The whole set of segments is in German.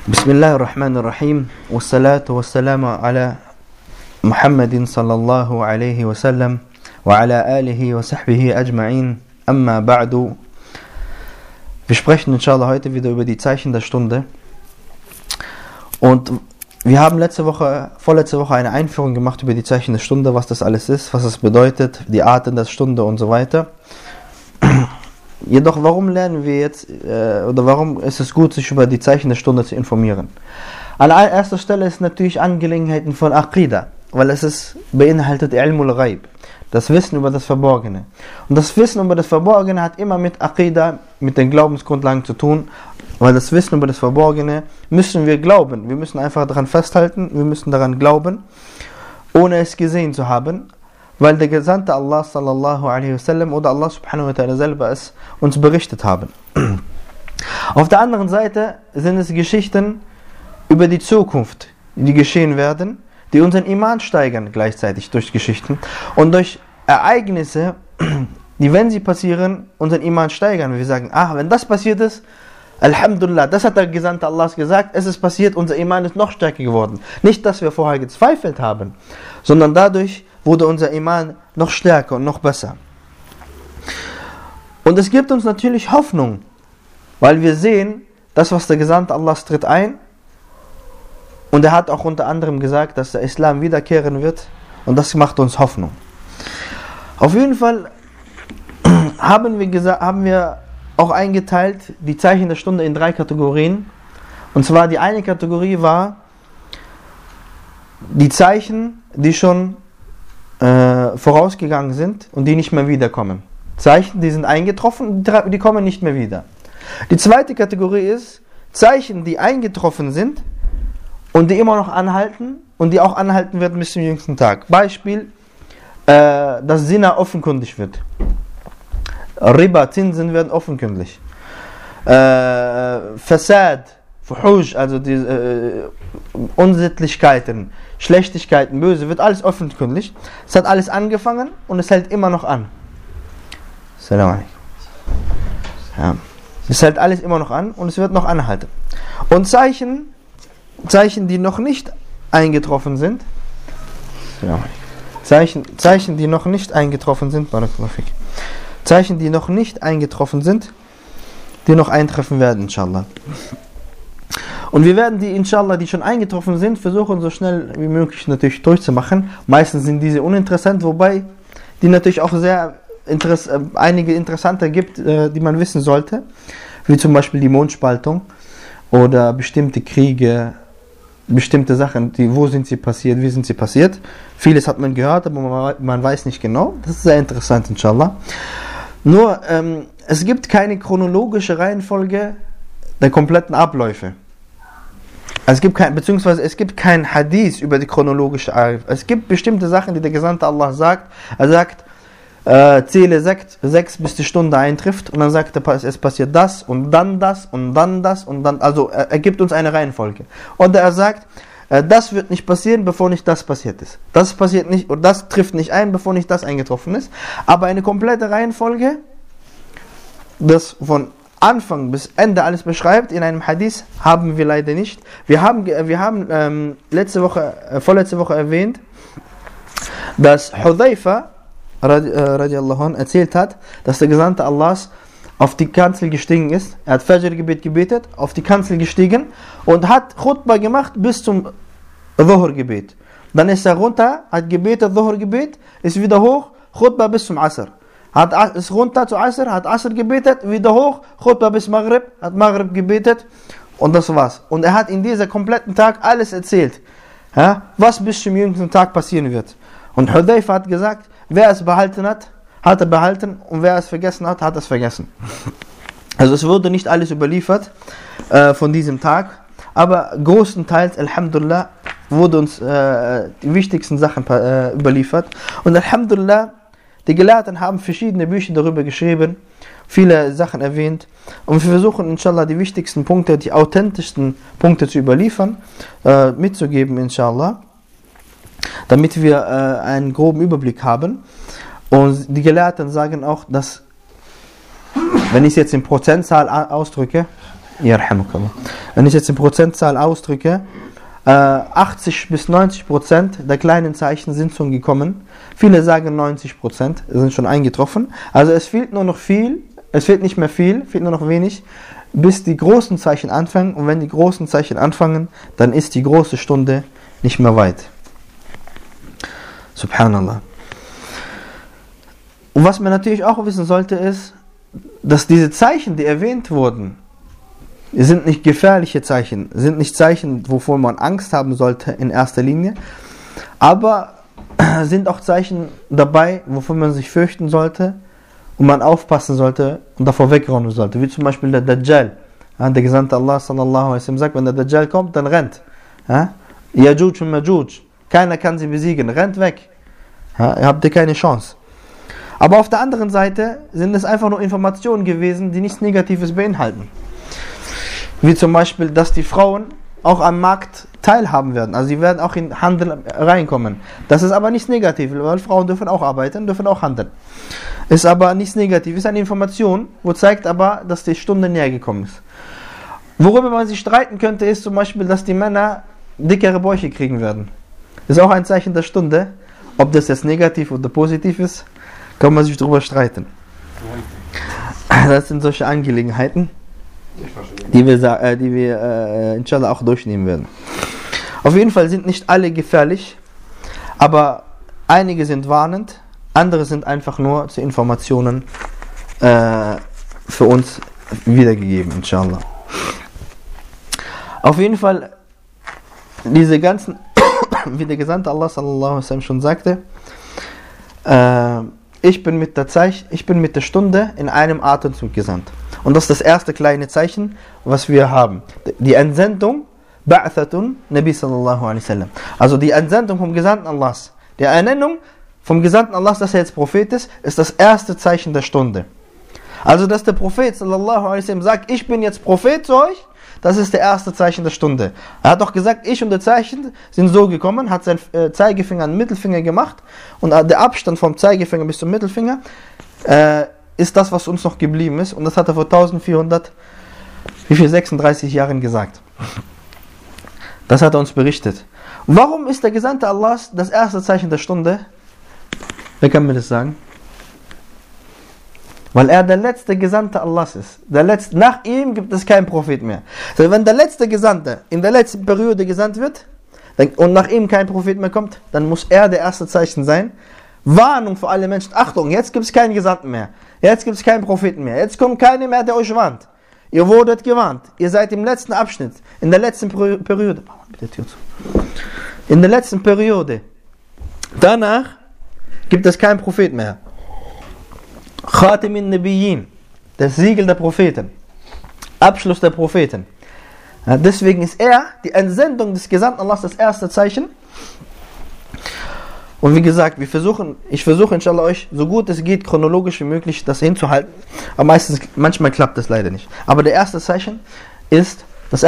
Bismillahirrahmanirrahim. Wassalatu wassalamu ala Muhammadin sallallahu alaihi wasallam wa ala alihi wa sahbihi ajma'in. Amma ba'du. Wir sprechen inshallah heute wieder über die Zeichen der Stunde. Und wir haben vorletzte Woche eine Einführung gemacht über die Zeichen der Stunde, was das alles ist, was es bedeutet, die Arten der Stunde und so weiter. Jedoch, warum lernen wir jetzt, oder warum ist es gut, sich über die Zeichen der Stunde zu informieren? An erster Stelle ist natürlich Angelegenheiten von Aqida, weil es beinhaltet Ilmul Ghaib, das Wissen über das Verborgene. Und das Wissen über das Verborgene hat immer mit Aqida, mit den Glaubensgrundlagen zu tun, weil das Wissen über das Verborgene müssen wir glauben. Wir müssen einfach daran festhalten, wir müssen daran glauben, ohne es gesehen zu haben, weil der Gesandte Allah sallallahu alaihi wasallam oder Allah subhanahu wa ta'ala selber es uns berichtet haben. Auf der anderen Seite sind es Geschichten über die Zukunft, die geschehen werden, die unseren Iman steigern gleichzeitig durch Geschichten und durch Ereignisse, die, wenn sie passieren, unseren Iman steigern. Wir sagen, wenn das passiert ist, Alhamdulillah, das hat der Gesandte Allahs gesagt, es ist passiert, unser Iman ist noch stärker geworden. Nicht, dass wir vorher gezweifelt haben, sondern dadurch wurde unser Iman noch stärker und noch besser. Und es gibt uns natürlich Hoffnung, weil wir sehen, das, was der Gesandte Allahs tritt ein, und er hat auch unter anderem gesagt, dass der Islam wiederkehren wird, und das macht uns Hoffnung. Auf jeden Fall haben wir auch eingeteilt die Zeichen der Stunde in 3 Kategorien. Und zwar die eine Kategorie war die Zeichen, die schon vorausgegangen sind und die nicht mehr wiederkommen. Zeichen, die sind eingetroffen, die kommen nicht mehr wieder. Die zweite Kategorie ist Zeichen, die eingetroffen sind und die immer noch anhalten und die auch anhalten werden bis zum jüngsten Tag. Beispiel, dass Zina offenkundig wird. Riba, Zinsen werden offenkundig. Fasad, Fuhush, also die Unsittlichkeiten, Schlechtigkeiten, Böse, wird alles offenkundig. Es hat alles angefangen und es hält immer noch an. Salam alaikum. Ja. Es hält alles immer noch an und es wird noch anhalten. Und Zeichen, die noch nicht eingetroffen sind, Zeichen, die noch nicht eingetroffen sind, Zeichen, die noch nicht eingetroffen sind, die noch eintreffen werden, inshallah. Und wir werden die, inshallah, die schon eingetroffen sind, versuchen so schnell wie möglich natürlich durchzumachen. Meistens sind diese uninteressant, wobei die natürlich auch sehr einige interessante gibt, die man wissen sollte. Wie zum Beispiel die Mondspaltung oder bestimmte Kriege, bestimmte Sachen, wo sind sie passiert, wie sind sie passiert. Vieles hat man gehört, aber man weiß nicht genau. Das ist sehr interessant, inshallah. Nur, es gibt keine chronologische Reihenfolge der kompletten Abläufe. Es gibt kein Hadith über die chronologische Abläufe. Es gibt bestimmte Sachen, die der Gesandte Allah sagt. Er sagt, zähle 6 bis die Stunde eintrifft und dann sagt er, es passiert das und dann das und dann das und dann, also er gibt uns eine Reihenfolge. Oder er sagt, das wird nicht passieren, bevor nicht das passiert ist. Das passiert nicht, und das trifft nicht ein, bevor nicht das eingetroffen ist. Aber eine komplette Reihenfolge, das von Anfang bis Ende alles beschreibt, in einem Hadith haben wir leider nicht. Wir haben vorletzte Woche erwähnt, dass Hudhaifa radiallahu anh erzählt hat, dass der Gesandte Allahs auf die Kanzel gestiegen ist. Er hat Fajr-Gebet gebetet, auf die Kanzel gestiegen und hat Khutbah gemacht bis zum Dhuhr-Gebet. Dann ist er runter, hat gebetet, Dhuhr-Gebet, ist wieder hoch, Khutbah bis zum Asr. Ist runter zu Asr, hat Asr gebetet, wieder hoch, Khutbah bis Maghrib, hat Maghrib gebetet und das war's. Und er hat in diesem kompletten Tag alles erzählt, was bis zum jüngsten Tag passieren wird. Und Hudhaifa hat gesagt, wer es behalten hat, hat er behalten, und wer es vergessen hat, hat es vergessen. Also es wurde nicht alles überliefert von diesem Tag, aber großenteils, Alhamdulillah, wurde uns die wichtigsten Sachen überliefert. Und Alhamdulillah, die Gelehrten haben verschiedene Bücher darüber geschrieben, viele Sachen erwähnt, und wir versuchen inshallah die wichtigsten Punkte, die authentischsten Punkte zu überliefern, mitzugeben inshallah, damit wir einen groben Überblick haben. Und die Gelehrten sagen auch, dass, wenn ich es jetzt in Prozentzahl ausdrücke, Yarhamukallah. Wenn ich jetzt die Prozentzahl ausdrücke, 80 bis 90% der kleinen Zeichen sind schon gekommen. Viele sagen 90% sind schon eingetroffen. Also es fehlt nur noch viel, es fehlt nicht mehr viel, fehlt nur noch wenig, bis die großen Zeichen anfangen. Und wenn die großen Zeichen anfangen, dann ist die große Stunde nicht mehr weit. Subhanallah. Und was man natürlich auch wissen sollte, ist, dass diese Zeichen, die erwähnt wurden, sind nicht gefährliche Zeichen, sind nicht Zeichen, wovor man Angst haben sollte in erster Linie, aber sind auch Zeichen dabei, wovon man sich fürchten sollte und man aufpassen sollte und davor wegräumen sollte, wie zum Beispiel der Dajjal. Der Gesandte Allah sallallahu alaihi wasallam sagt, wenn der Dajjal kommt, dann rennt. Yajuj und Majuj, keiner kann sie besiegen, rennt weg. Ihr habt keine Chance. Aber auf der anderen Seite sind es einfach nur Informationen gewesen, die nichts Negatives beinhalten. Wie zum Beispiel, dass die Frauen auch am Markt teilhaben werden. Also sie werden auch in Handel reinkommen. Das ist aber nichts Negatives, weil Frauen dürfen auch arbeiten, dürfen auch handeln. Ist aber nichts Negatives, ist eine Information, wo zeigt aber, dass die Stunde näher gekommen ist. Worüber man sich streiten könnte, ist zum Beispiel, dass die Männer dickere Bäuche kriegen werden. Ist auch ein Zeichen der Stunde. Ob das jetzt negativ oder positiv ist, kann man sich darüber streiten. Das sind solche Angelegenheiten, die wir inshallah auch durchnehmen werden. Auf jeden Fall sind nicht alle gefährlich, aber einige sind warnend, andere sind einfach nur zu Informationen für uns wiedergegeben, inshallah. Auf jeden Fall, diese ganzen, wie der Gesandte Allah sallallahu alaihi wasallam schon sagte, ich bin mit der Stunde in einem Atemzug gesandt. Und das ist das erste kleine Zeichen, was wir haben. Die Entsendung, Ba'athatun Nabi sallallahu alaihi wasallam. Also die Entsendung vom Gesandten Allahs. Die Ernennung vom Gesandten Allahs, dass er jetzt Prophet ist das erste Zeichen der Stunde. Also dass der Prophet sallallahu alaihi wasallam sagt, ich bin jetzt Prophet zu euch, das ist der erste Zeichen der Stunde. Er hat doch gesagt, ich und der Zeichen sind so gekommen, hat sein Zeigefinger an den Mittelfinger gemacht und der Abstand vom Zeigefinger bis zum Mittelfinger ist das, was uns noch geblieben ist. Und das hat er vor 36 Jahren gesagt. Das hat er uns berichtet. Warum ist der Gesandte Allahs das erste Zeichen der Stunde? Wer kann mir das sagen? Weil er der letzte Gesandte Allahs ist. Nach ihm gibt es keinen Prophet mehr. Also wenn der letzte Gesandte in der letzten Periode gesandt wird und nach ihm kein Prophet mehr kommt, dann muss er der erste Zeichen sein. Warnung für alle Menschen. Achtung, jetzt gibt es keinen Gesandten mehr. Jetzt gibt es keinen Propheten mehr. Jetzt kommt keiner mehr, der euch warnt. Ihr wurdet gewarnt. Ihr seid im letzten Abschnitt, in der letzten Periode. In der letzten Periode. Danach gibt es keinen Prophet mehr. Khatimin Nabiyyin, das Siegel der Propheten, Abschluss der Propheten. Ja, deswegen ist die Entsendung des Gesandten Allahs das erste Zeichen. Und wie gesagt, ich versuche inshallah euch so gut es geht, chronologisch wie möglich das hinzuhalten. Aber manchmal klappt das leider nicht. Aber das erste Zeichen ist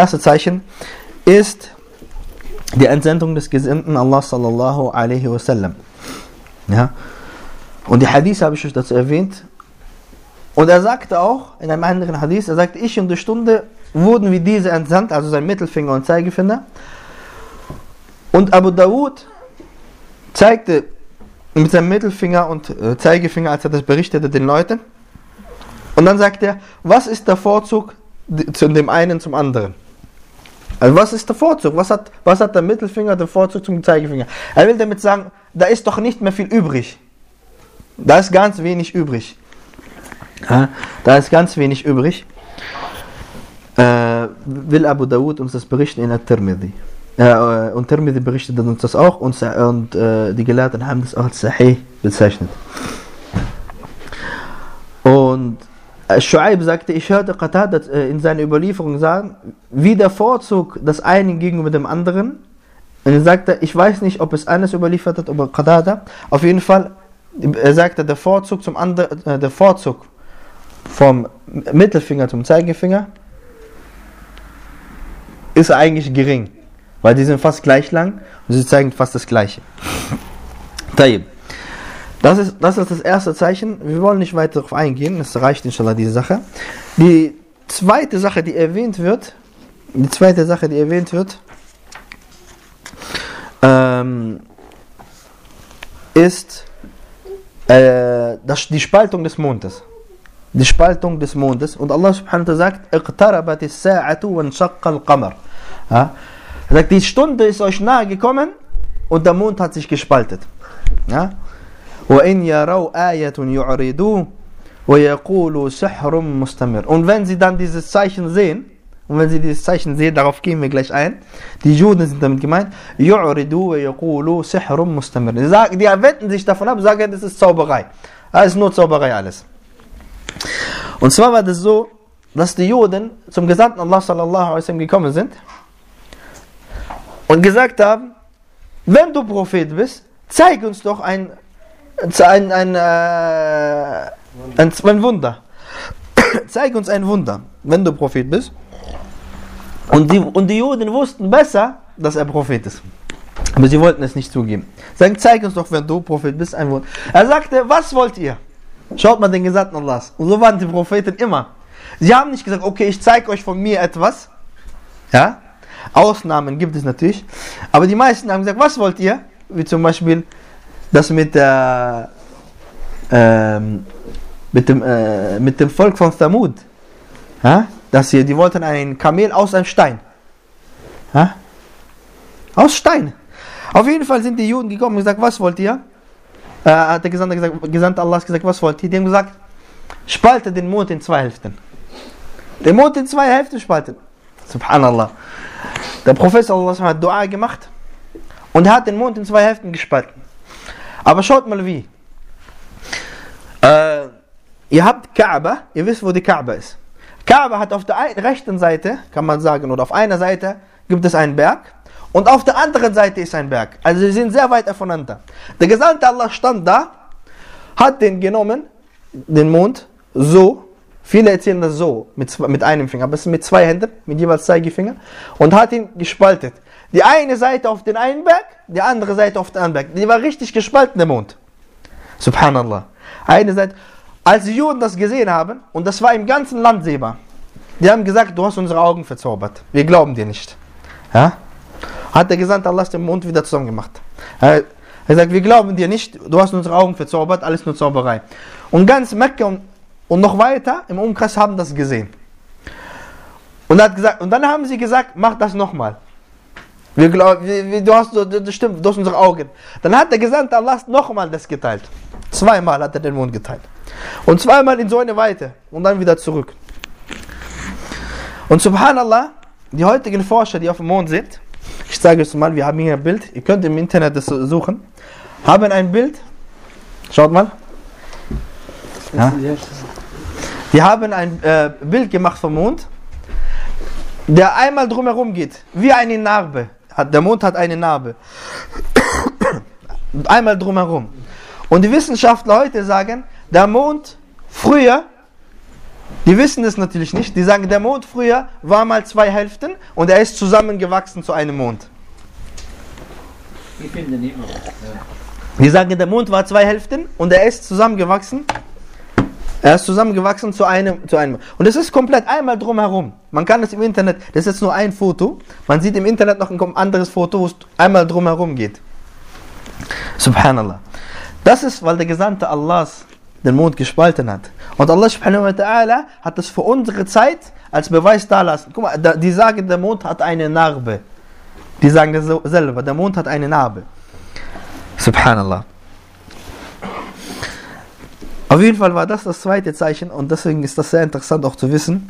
die Entsendung des Gesandten Allah sallallahu alaihi wasallam. Ja. Und die Hadith habe ich euch dazu erwähnt. Und er sagte auch, in einem anderen Hadith, er sagte, ich und die Stunde wurden wie diese entsandt, also sein Mittelfinger und Zeigefinger. Und Abu Dawud zeigte mit seinem Mittelfinger und Zeigefinger, als er das berichtete den Leuten. Und dann sagte er, was ist der Vorzug zu dem einen zum anderen? Also was ist der Vorzug? Was hat der Mittelfinger der Vorzug zum Zeigefinger? Er will damit sagen, da ist doch nicht mehr viel übrig. Da ist ganz wenig übrig. Will Abu Dawud uns das berichten in At-Tirmidhi. Und Tirmidhi berichtet uns das auch und die Gelehrten haben das auch als Sahih bezeichnet. Und Shu'aib sagte, ich hörte Qatada in seiner Überlieferung sagen, wie der Vorzug des einen gegenüber dem anderen. Und er sagte, ich weiß nicht, ob es eines überliefert hat oder Qatada. Auf jeden Fall, er sagte, der Vorzug vom Mittelfinger zum Zeigefinger ist eigentlich gering, weil die sind fast gleich lang und sie zeigen fast das Gleiche. Das ist das erste Zeichen. Wir wollen nicht weiter darauf eingehen, das reicht inshallah diese Sache. Die zweite Sache, die erwähnt wird, ist die Spaltung des Mondes. Die Spaltung des Mondes. Und Allah subhanahu wa ta'ala sagt, اقتربت الساعة وانشق القمر. Er sagt, die Stunde ist euch nahe gekommen und der Mond hat sich gespaltet. Ja? وَإِنْ يَرَوْا آيَةٌ يُعْرِضُوا وَيَقُولُوا سِحْرٌ مُسْتَمِرٌ. Und wenn sie dann dieses Zeichen sehen, darauf gehen wir gleich ein, die Juden sind damit gemeint, يُعْرِضُوا وَيَقُولُوا سِحْرٌ مُسْتَمِرٌ. Die wenden sich davon ab, sagen, das ist Zauberei. Das ist nur Zauberei alles. Und zwar war das so, dass die Juden zum Gesandten Allah sallallahu alaihi wasallam gekommen sind und gesagt haben, wenn du Prophet bist, zeig uns doch ein Wunder. Zeig uns ein Wunder, wenn du Prophet bist. Und die Juden wussten besser, dass er Prophet ist. Aber sie wollten es nicht zugeben. Sagen, zeig uns doch, wenn du Prophet bist, ein Wunder. Er sagte, was wollt ihr? Schaut mal den Gesandten Allahs. Und so waren die Propheten immer. Sie haben nicht gesagt, okay, ich zeige euch von mir etwas. Ja? Ausnahmen gibt es natürlich. Aber die meisten haben gesagt, was wollt ihr? Wie zum Beispiel das mit dem Volk von Thamud. Ja? Die wollten ein Kamel aus einem Stein. Ja? Aus Stein. Auf jeden Fall sind die Juden gekommen und gesagt, was wollt ihr? Hat der Gesandte Allahs gesagt, was wollt ihr? Die haben gesagt, spalte den Mond in 2 Hälften. Den Mond in 2 Hälften spalten. Subhanallah. Der Prophet sallallahu hat Dua gemacht und hat den Mond in 2 Hälften gespalten. Aber schaut mal wie. Ihr habt Kaaba, ihr wisst, wo die Kaaba ist. Kaaba hat auf der rechten Seite, kann man sagen, oder auf einer Seite gibt es einen Berg und auf der anderen Seite ist ein Berg. Also sie sind sehr weit voneinander. Der Gesandte Allah stand da, hat den genommen, den Mond, so, viele erzählen das so, mit einem Finger, aber es ist mit 2 Händen, mit jeweils Zeigefinger, und hat ihn gespaltet. Die eine Seite auf den einen Berg, die andere Seite auf den anderen Berg. Die war richtig gespalten, der Mond. Subhanallah. Eine Seite. Als die Juden das gesehen haben, und das war im ganzen Land sehbar, die haben gesagt, du hast unsere Augen verzaubert. Wir glauben dir nicht. Ja? Hat der Gesandte Allah den Mond wieder zusammen gemacht. Er sagt, wir glauben dir nicht, du hast unsere Augen verzaubert, alles nur Zauberei. Und ganz Mekka und noch weiter im Umkreis haben das gesehen. Und dann haben sie gesagt, mach das nochmal. Du hast unsere Augen. Dann hat der Gesandte Allah nochmal das geteilt. 2-mal hat er den Mond geteilt. Und 2-mal in so eine Weite. Und dann wieder zurück. Und subhanallah, die heutigen Forscher, die auf dem Mond sind, ich zeige euch mal, wir haben hier ein Bild, ihr könnt im Internet das suchen, haben ein Bild, schaut mal. Ja. Die haben ein Bild gemacht vom Mond, der einmal drumherum geht, wie eine Narbe. Der Mond hat eine Narbe. Einmal drumherum. Und die Wissenschaftler heute sagen, der Mond früher, die wissen es natürlich nicht, die sagen, der Mond früher war mal 2 Hälften und er ist zusammengewachsen zu einem Mond. Die sagen, der Mond war 2 Hälften und er ist zusammengewachsen. Er ist zusammengewachsen zu einem. Und es ist komplett einmal drumherum. Man kann es im Internet, das ist jetzt nur ein Foto. Man sieht im Internet noch ein anderes Foto, wo es einmal drumherum geht. Subhanallah. Das ist, weil der Gesandte Allahs den Mond gespalten hat. Und Allah subhanahu wa ta'ala hat das für unsere Zeit als Beweis dalassen. Guck mal, die sagen, der Mond hat eine Narbe. Die sagen das selber, der Mond hat eine Narbe. Subhanallah. Auf jeden Fall war das zweite Zeichen und deswegen ist das sehr interessant auch zu wissen.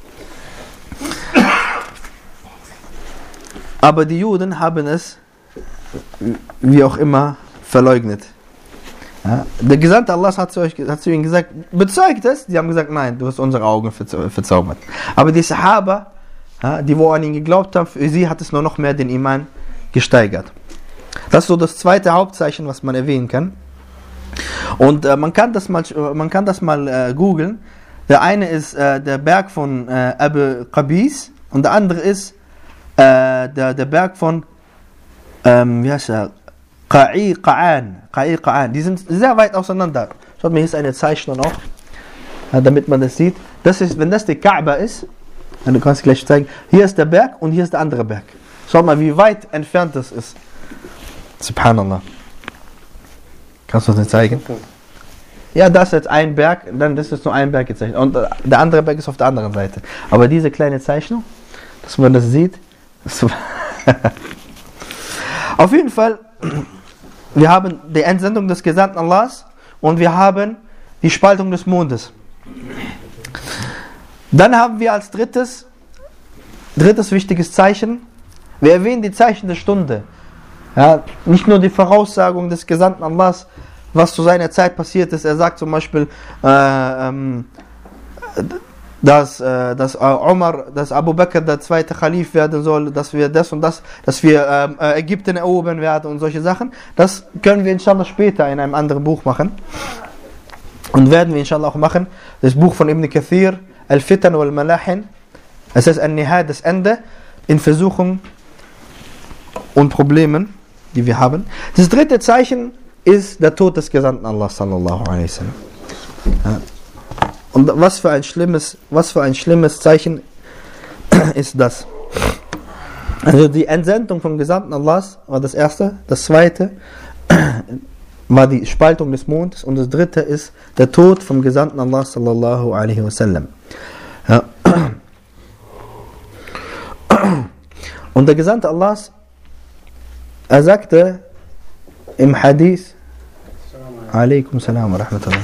Aber die Juden haben es, wie auch immer, verleugnet. Ja, der Gesandte Allah hat zu ihnen gesagt, bezeugt es? Die haben gesagt, nein, du hast unsere Augen verzaubert. Aber die Sahaba, ja, die wo an ihn geglaubt haben, für sie hat es nur noch mehr den Iman gesteigert. Das ist so das zweite Hauptzeichen, was man erwähnen kann. Und man kann das mal googeln. Der eine ist der Berg von Abu Qabis und der andere ist der Berg von wie heißt er? Qa'iqa'an. Die sind sehr weit auseinander. Schaut mal, hier ist eine Zeichnung auch. damit man das sieht. Das ist, wenn das die Kaaba ist, du kannst gleich zeigen, hier ist der Berg und hier ist der andere Berg. Schau mal, wie weit entfernt das ist. Subhanallah. Kannst du das nicht zeigen? Ja, das ist jetzt ein Berg, dann das ist nur ein Berg gezeichnet. Und der andere Berg ist auf der anderen Seite. Aber diese kleine Zeichnung, dass man das sieht. Auf jeden Fall, wir haben die Entsendung des Gesandten Allahs und wir haben die Spaltung des Mondes. Dann haben wir als drittes wichtiges Zeichen, wir erwähnen die Zeichen der Stunde. Ja, nicht nur die Voraussagung des Gesandten Allahs, was zu seiner Zeit passiert ist. Er sagt zum Beispiel, dass Abu Bakr der zweite Khalif werden soll, dass wir das und das, dass wir Ägypten erobern werden und solche Sachen. Das können wir inshallah später in einem anderen Buch machen. Und werden wir inshallah auch machen. Das Buch von Ibn Kathir, Al-Fitan wal-Malahin. Es ist ein Nihad, das Ende in Versuchungen und Problemen, die wir haben. Das dritte Zeichen ist der Tod des Gesandten Allah sallallahu alaihi wasallam. Ja. Und was für ein schlimmes Zeichen ist das? Also die Entsendung vom Gesandten Allahs war das erste, das zweite war die Spaltung des Mondes und das dritte ist der Tod vom Gesandten Allah sallallahu alaihi wasallam. Ja. Und der Gesandte Allahs, er sagte im Hadith, alaikum salam wa rahmatullah.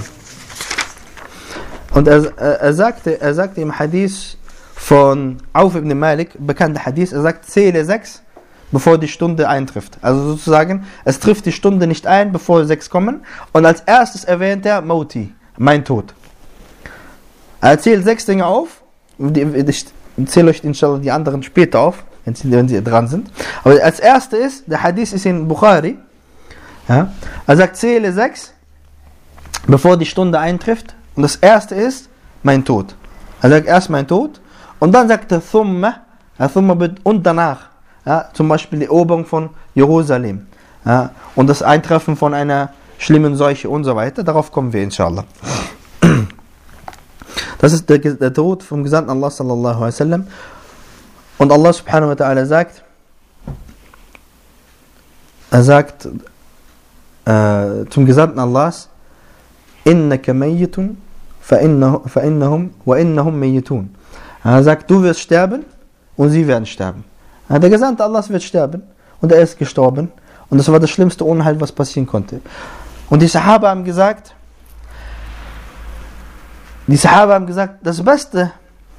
Und er sagte im Hadith von Auf ibn Malik, bekannter Hadith, er sagt, zähle 6, bevor die Stunde eintrifft. Also sozusagen, es trifft die Stunde nicht ein, bevor 6 kommen. Und als erstes erwähnt er Mauti, mein Tod. Er zählt 6 Dinge auf. Ich zähle euch inshallah die anderen später auf, wenn sie dran sind. Aber als erstes ist, der Hadith ist in Bukhari. Ja, er sagt, zähle 6, bevor die Stunde eintrifft. Und das erste ist mein Tod. Er sagt erst mein Tod und dann sagt er Thumma und danach. Ja, zum Beispiel die Eroberung von Jerusalem. Ja, und das Eintreffen von einer schlimmen Seuche und so weiter. Darauf kommen wir inshallah. Das ist der Tod vom Gesandten Allah sallallahu alaihi wasallam. Und Allah subhanahu wa ta'ala sagt, zum Gesandten Allahs, innaka mayyitun fa'innahum wa innahum mayyitun. Er sagt, du wirst sterben und sie werden sterben. Der Gesandte Allahs wird sterben und er ist gestorben und das war das schlimmste Unheil, was passieren konnte. Und die Sahaba haben gesagt, das Beste,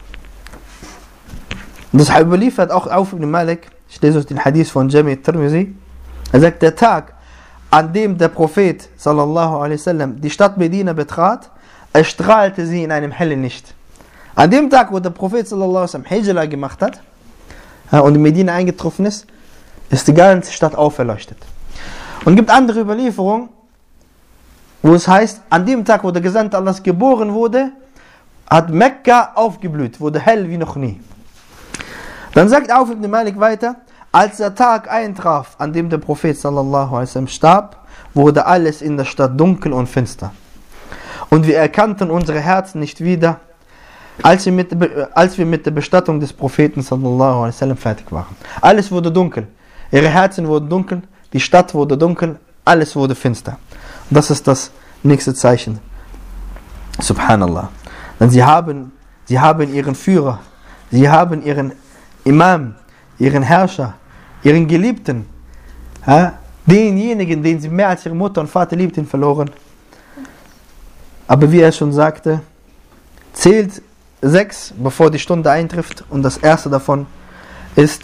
das überliefert auch Auf ibn Malik, ich lese euch den Hadith von Jami' al-Tirmizi, er sagt, der Tag, an dem der Prophet sallallahu alaihi wasallam die Stadt Medina betrat, erstrahlte sie in einem hellen Licht. An dem Tag, wo der Prophet sallallahu alaihi wasallam Hijra gemacht hat und in Medina eingetroffen ist, ist die ganze Stadt auferleuchtet. Und es gibt andere Überlieferungen, wo es heißt, an dem Tag, wo der Gesandte Allahs geboren wurde, hat Mekka aufgeblüht, wurde hell wie noch nie. Dann sagt Auf ibn Malik weiter, als der Tag eintraf, an dem der Prophet sallallahu alaihi wasallam starb, wurde alles in der Stadt dunkel und finster. Und wir erkannten unsere Herzen nicht wieder, als wir mit der Bestattung des Propheten sallallahu alaihi wasallam fertig waren. Alles wurde dunkel. Ihre Herzen wurden dunkel, die Stadt wurde dunkel, alles wurde finster. Und das ist das nächste Zeichen. Subhanallah. Denn sie haben ihren Führer, sie haben ihren Imam, ihren Herrscher, ihren Geliebten, denjenigen, den sie mehr als ihre Mutter und Vater liebten, verloren. Aber wie er schon sagte, zählt 6, bevor die Stunde eintrifft, und das erste davon ist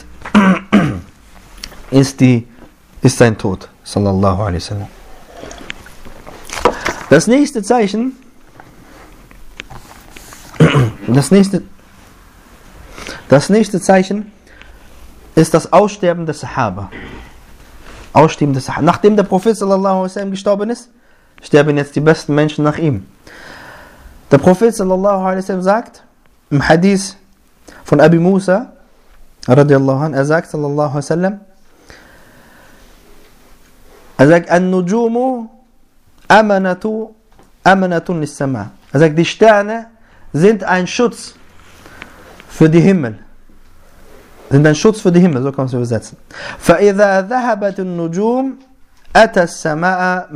sein Tod, sallallahu alaihi wasallam. Das nächste Zeichen, ist das Aussterben der Sahaba. Nachdem der Prophet sallallahu alaihi wasallam gestorben ist, sterben jetzt die besten Menschen nach ihm. Der Prophet sallallahu alaihi wasallam sagt im Hadith von Abi Musa radiallahu anh, er sagt sallallahu alaihi wasallam, An-Nujumu amanatun lis-sama. Er sagt, die Sterne sind ein Schutz für die Himmel. Sind ein Schutz für die Himmel, so kann man es übersetzen. فَإِذَا ذَهَبَتِ النُّجُومِ أَتَى السَّمَاءَ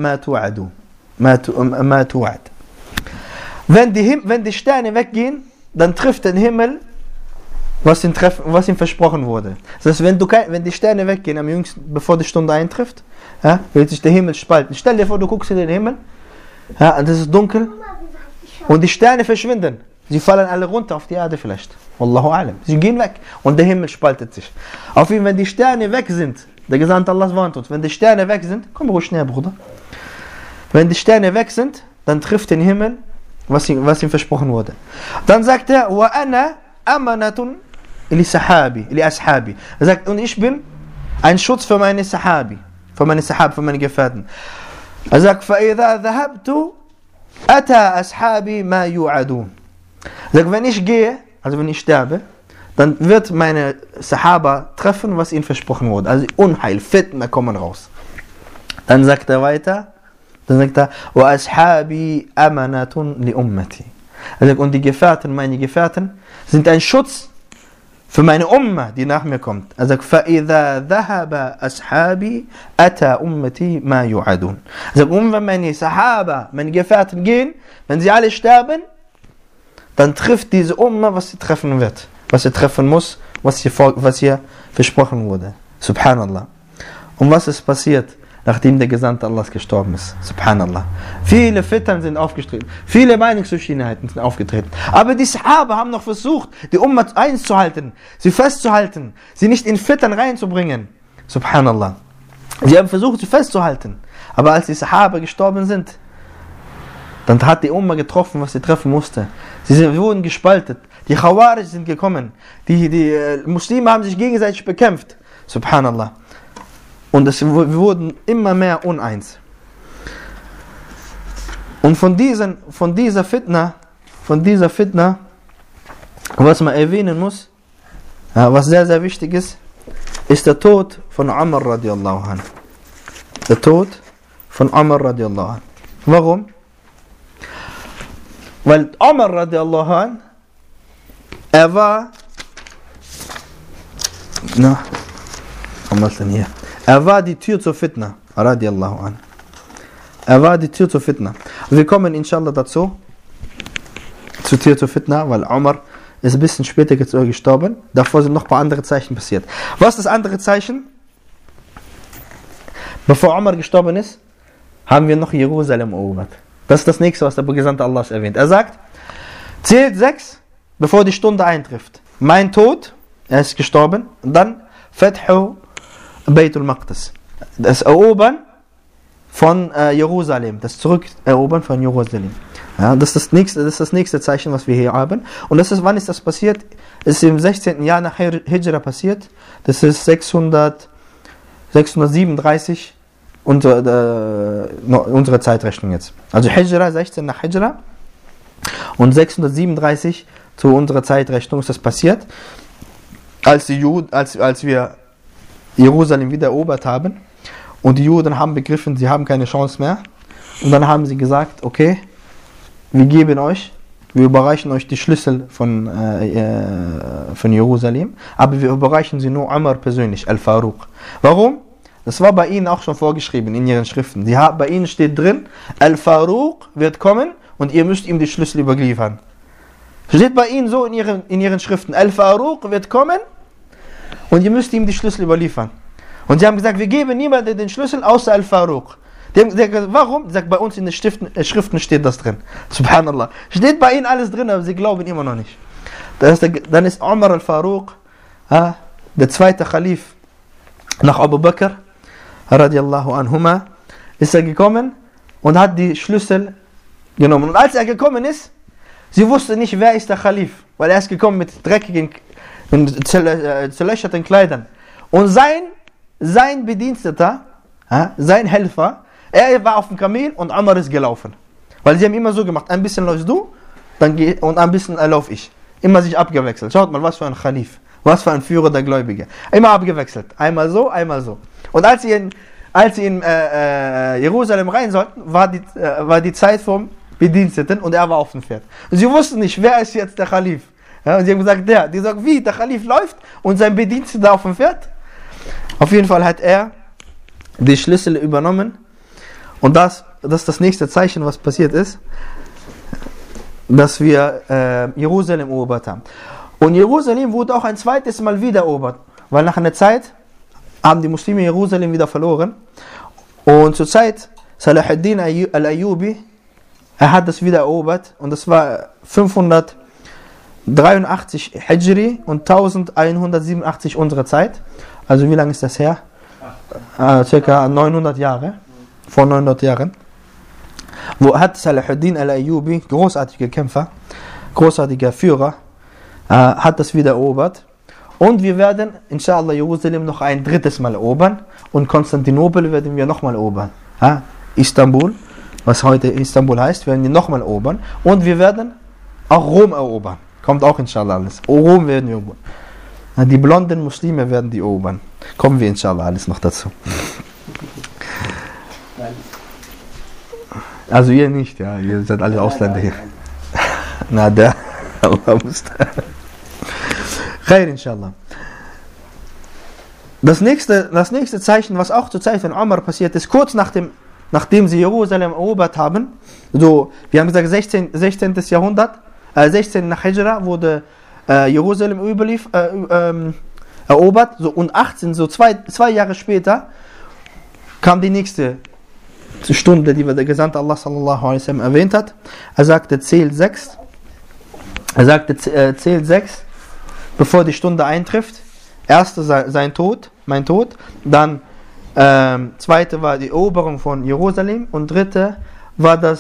مَا تُوعَدُ. Wenn die Sterne weggehen, dann trifft den Himmel, was ihm versprochen wurde. Das heißt, wenn die Sterne weggehen, am jüngsten, bevor die Stunde eintrifft, ja, wird sich der Himmel spalten. Stell dir vor, du guckst in den Himmel, ja, und es ist dunkel, und die Sterne verschwinden. Sie fallen alle runter auf die Erde vielleicht. Wallahu a'lam. Sie gehen weg und der Himmel spaltet sich. Auf jeden Fall, wenn die Sterne weg sind, der Gesandte Allah warnt uns, wenn die Sterne weg sind, komm ruhig näher, Bruder. Wenn die Sterne weg sind, dann trifft den Himmel, was ihm versprochen wurde. Dann sagt er, wa ana amanatun li ashabi. Er sagt, und ich bin ein Schutz für meine Sahabi, für meine Gefährten. Er sagt, fa idha dhahabtu ata ashabi ma yu'adun. Er sagt, wenn ich gehe, also wenn ich sterbe, dann wird meine Sahaba treffen, was ihnen versprochen wurde. Also Unheil, Fitna kommen raus. Dann sagt er weiter, wa ashabi amanatun li ummati. Er sagt, und die Gefährten, meine Gefährten, sind ein Schutz für meine Umma, die nach mir kommt. Er sagt, فَإِذَا ذَهَبَ أَصْحَابِي أَتَى أُمَّتِي مَا يُعَدُونَ. Er sagt, und wenn meine Sahaba, meine Gefährten gehen, wenn sie alle sterben, dann trifft diese Umma, was sie treffen wird, was sie treffen muss, was hier versprochen wurde. Subhanallah. Und was ist passiert, nachdem der Gesandte Allahs gestorben ist? Subhanallah. Viele Fitern sind aufgetreten, viele Meinungsverschiedenheiten sind aufgetreten. Aber die Sahaba haben noch versucht, die Umma eins zu halten, sie festzuhalten, sie nicht in Fitern reinzubringen. Subhanallah. Sie haben versucht, sie festzuhalten. Aber als die Sahaba gestorben sind, dann hat die Umma getroffen, was sie treffen musste. Sie wurden gespaltet. Die Khawarij sind gekommen. Die Muslime haben sich gegenseitig bekämpft. Subhanallah. Und wir wurden immer mehr uneins. Und von dieser Fitna, was man erwähnen muss, was sehr, sehr wichtig ist der Tod von Umar radiallahu anh. Der Tod von Umar radiallahu anh. Warum? Weil Umar radiallahu anh, er war die Tür zur Fitna, radiallahu anh. Er war die Tür zur Fitna. Wir kommen inshallah dazu, zur Tür zur Fitna, weil Umar ist ein bisschen später gestorben. Davor sind noch ein paar andere Zeichen passiert. Was ist das andere Zeichen? Bevor Umar gestorben ist, haben wir noch Jerusalem erobert. Das ist das nächste, was der Gesandte Allahs erwähnt. Er sagt, zählt 6, bevor die Stunde eintrifft. Mein Tod, er ist gestorben, und dann Fathu Beitul Maqdis. Das Erobern von Jerusalem, das Zurückerobern von Jerusalem. Ja, das ist das nächste Zeichen, was wir hier haben. Und wann ist das passiert? Es ist im 16. Jahr nach Hijra passiert. Das ist 637 unsere Zeitrechnung jetzt. Also Hijra, 16 nach Hijra und 637 zu unserer Zeitrechnung ist das passiert, als wir Jerusalem wieder erobert haben und die Juden haben begriffen, sie haben keine Chance mehr und dann haben sie gesagt, okay, wir überreichen euch die Schlüssel von Jerusalem, aber wir überreichen sie nur Umar persönlich, Al-Faruq. Warum? Das war bei ihnen auch schon vorgeschrieben in ihren Schriften. Bei ihnen steht drin, Al-Faruq wird kommen und ihr müsst ihm die Schlüssel überliefern. Steht bei ihnen so in ihren Schriften, Al-Faruq wird kommen und ihr müsst ihm die Schlüssel überliefern. Und sie haben gesagt, wir geben niemandem den Schlüssel außer Al-Faruq. Warum? Sie sagt, bei uns in den Schriften steht das drin. Subhanallah. Steht bei ihnen alles drin, aber sie glauben immer noch nicht. Dann ist Umar Al-Faruq, der zweite Khalif nach Abu Bakr, radiallahu anhuma, ist er gekommen und hat die Schlüssel genommen. Und als er gekommen ist, sie wusste nicht, wer ist der Khalif, weil er ist gekommen mit dreckigen, zerlöcherten Kleidern. Und sein Bediensteter, sein Helfer, er war auf dem Kamel und Umar ist gelaufen. Weil sie haben immer so gemacht, ein bisschen läufst du und ein bisschen laufe ich. Immer sich abgewechselt. Schaut mal, was für ein Khalif, was für ein Führer der Gläubige. Immer abgewechselt. Einmal so, einmal so. Und als sie in Jerusalem rein sollten, war die Zeit vom Bediensteten und er war auf dem Pferd. Und sie wussten nicht, wer ist jetzt der Khalif. Ja, und sie haben gesagt, der. Die sagen, wie, der Khalif läuft und sein Bediensteter auf dem Pferd? Auf jeden Fall hat er die Schlüssel übernommen und das ist das nächste Zeichen, was passiert ist, dass wir Jerusalem erobert haben. Und Jerusalem wurde auch ein zweites Mal wieder erobert, weil nach einer Zeit haben die Muslime Jerusalem wieder verloren. Und zur Zeit Salahuddin al-Ayyubi, er hat das wieder erobert und das war 583 Hijri und 1187 unserer Zeit. Also wie lange ist das her? Circa 900 Jahre, vor 900 Jahren. Wo hat Salahuddin al-Ayyubi, großartiger Kämpfer, großartiger Führer, hat das wieder erobert. Und wir werden, inshallah, Jerusalem noch ein drittes Mal erobern. Und Konstantinopel werden wir nochmal erobern. Istanbul, was heute Istanbul heißt, werden wir nochmal erobern. Und wir werden auch Rom erobern. Kommt auch inshallah alles. Rom werden wir erobern. Die blonden Muslime werden die erobern. Kommen wir inshallah alles noch dazu. Also ihr nicht, ja. Ihr seid alle Ausländer hier. Na, der. Allah muss. Khair, inshallah. Das nächste Zeichen, was auch zur Zeit von Umar passiert ist, kurz nachdem sie Jerusalem erobert haben, so, wir haben gesagt 16. Jahrhundert, 16 nach Hijra wurde Jerusalem erobert, so, und 18, so zwei Jahre später, kam die nächste Stunde, die der Gesandte Allah sallallahu alaihi wasallam erwähnt hat. Er sagte, zähl 6, bevor die Stunde eintrifft. Erste mein Tod, dann zweite war die Eroberung von Jerusalem und dritte war der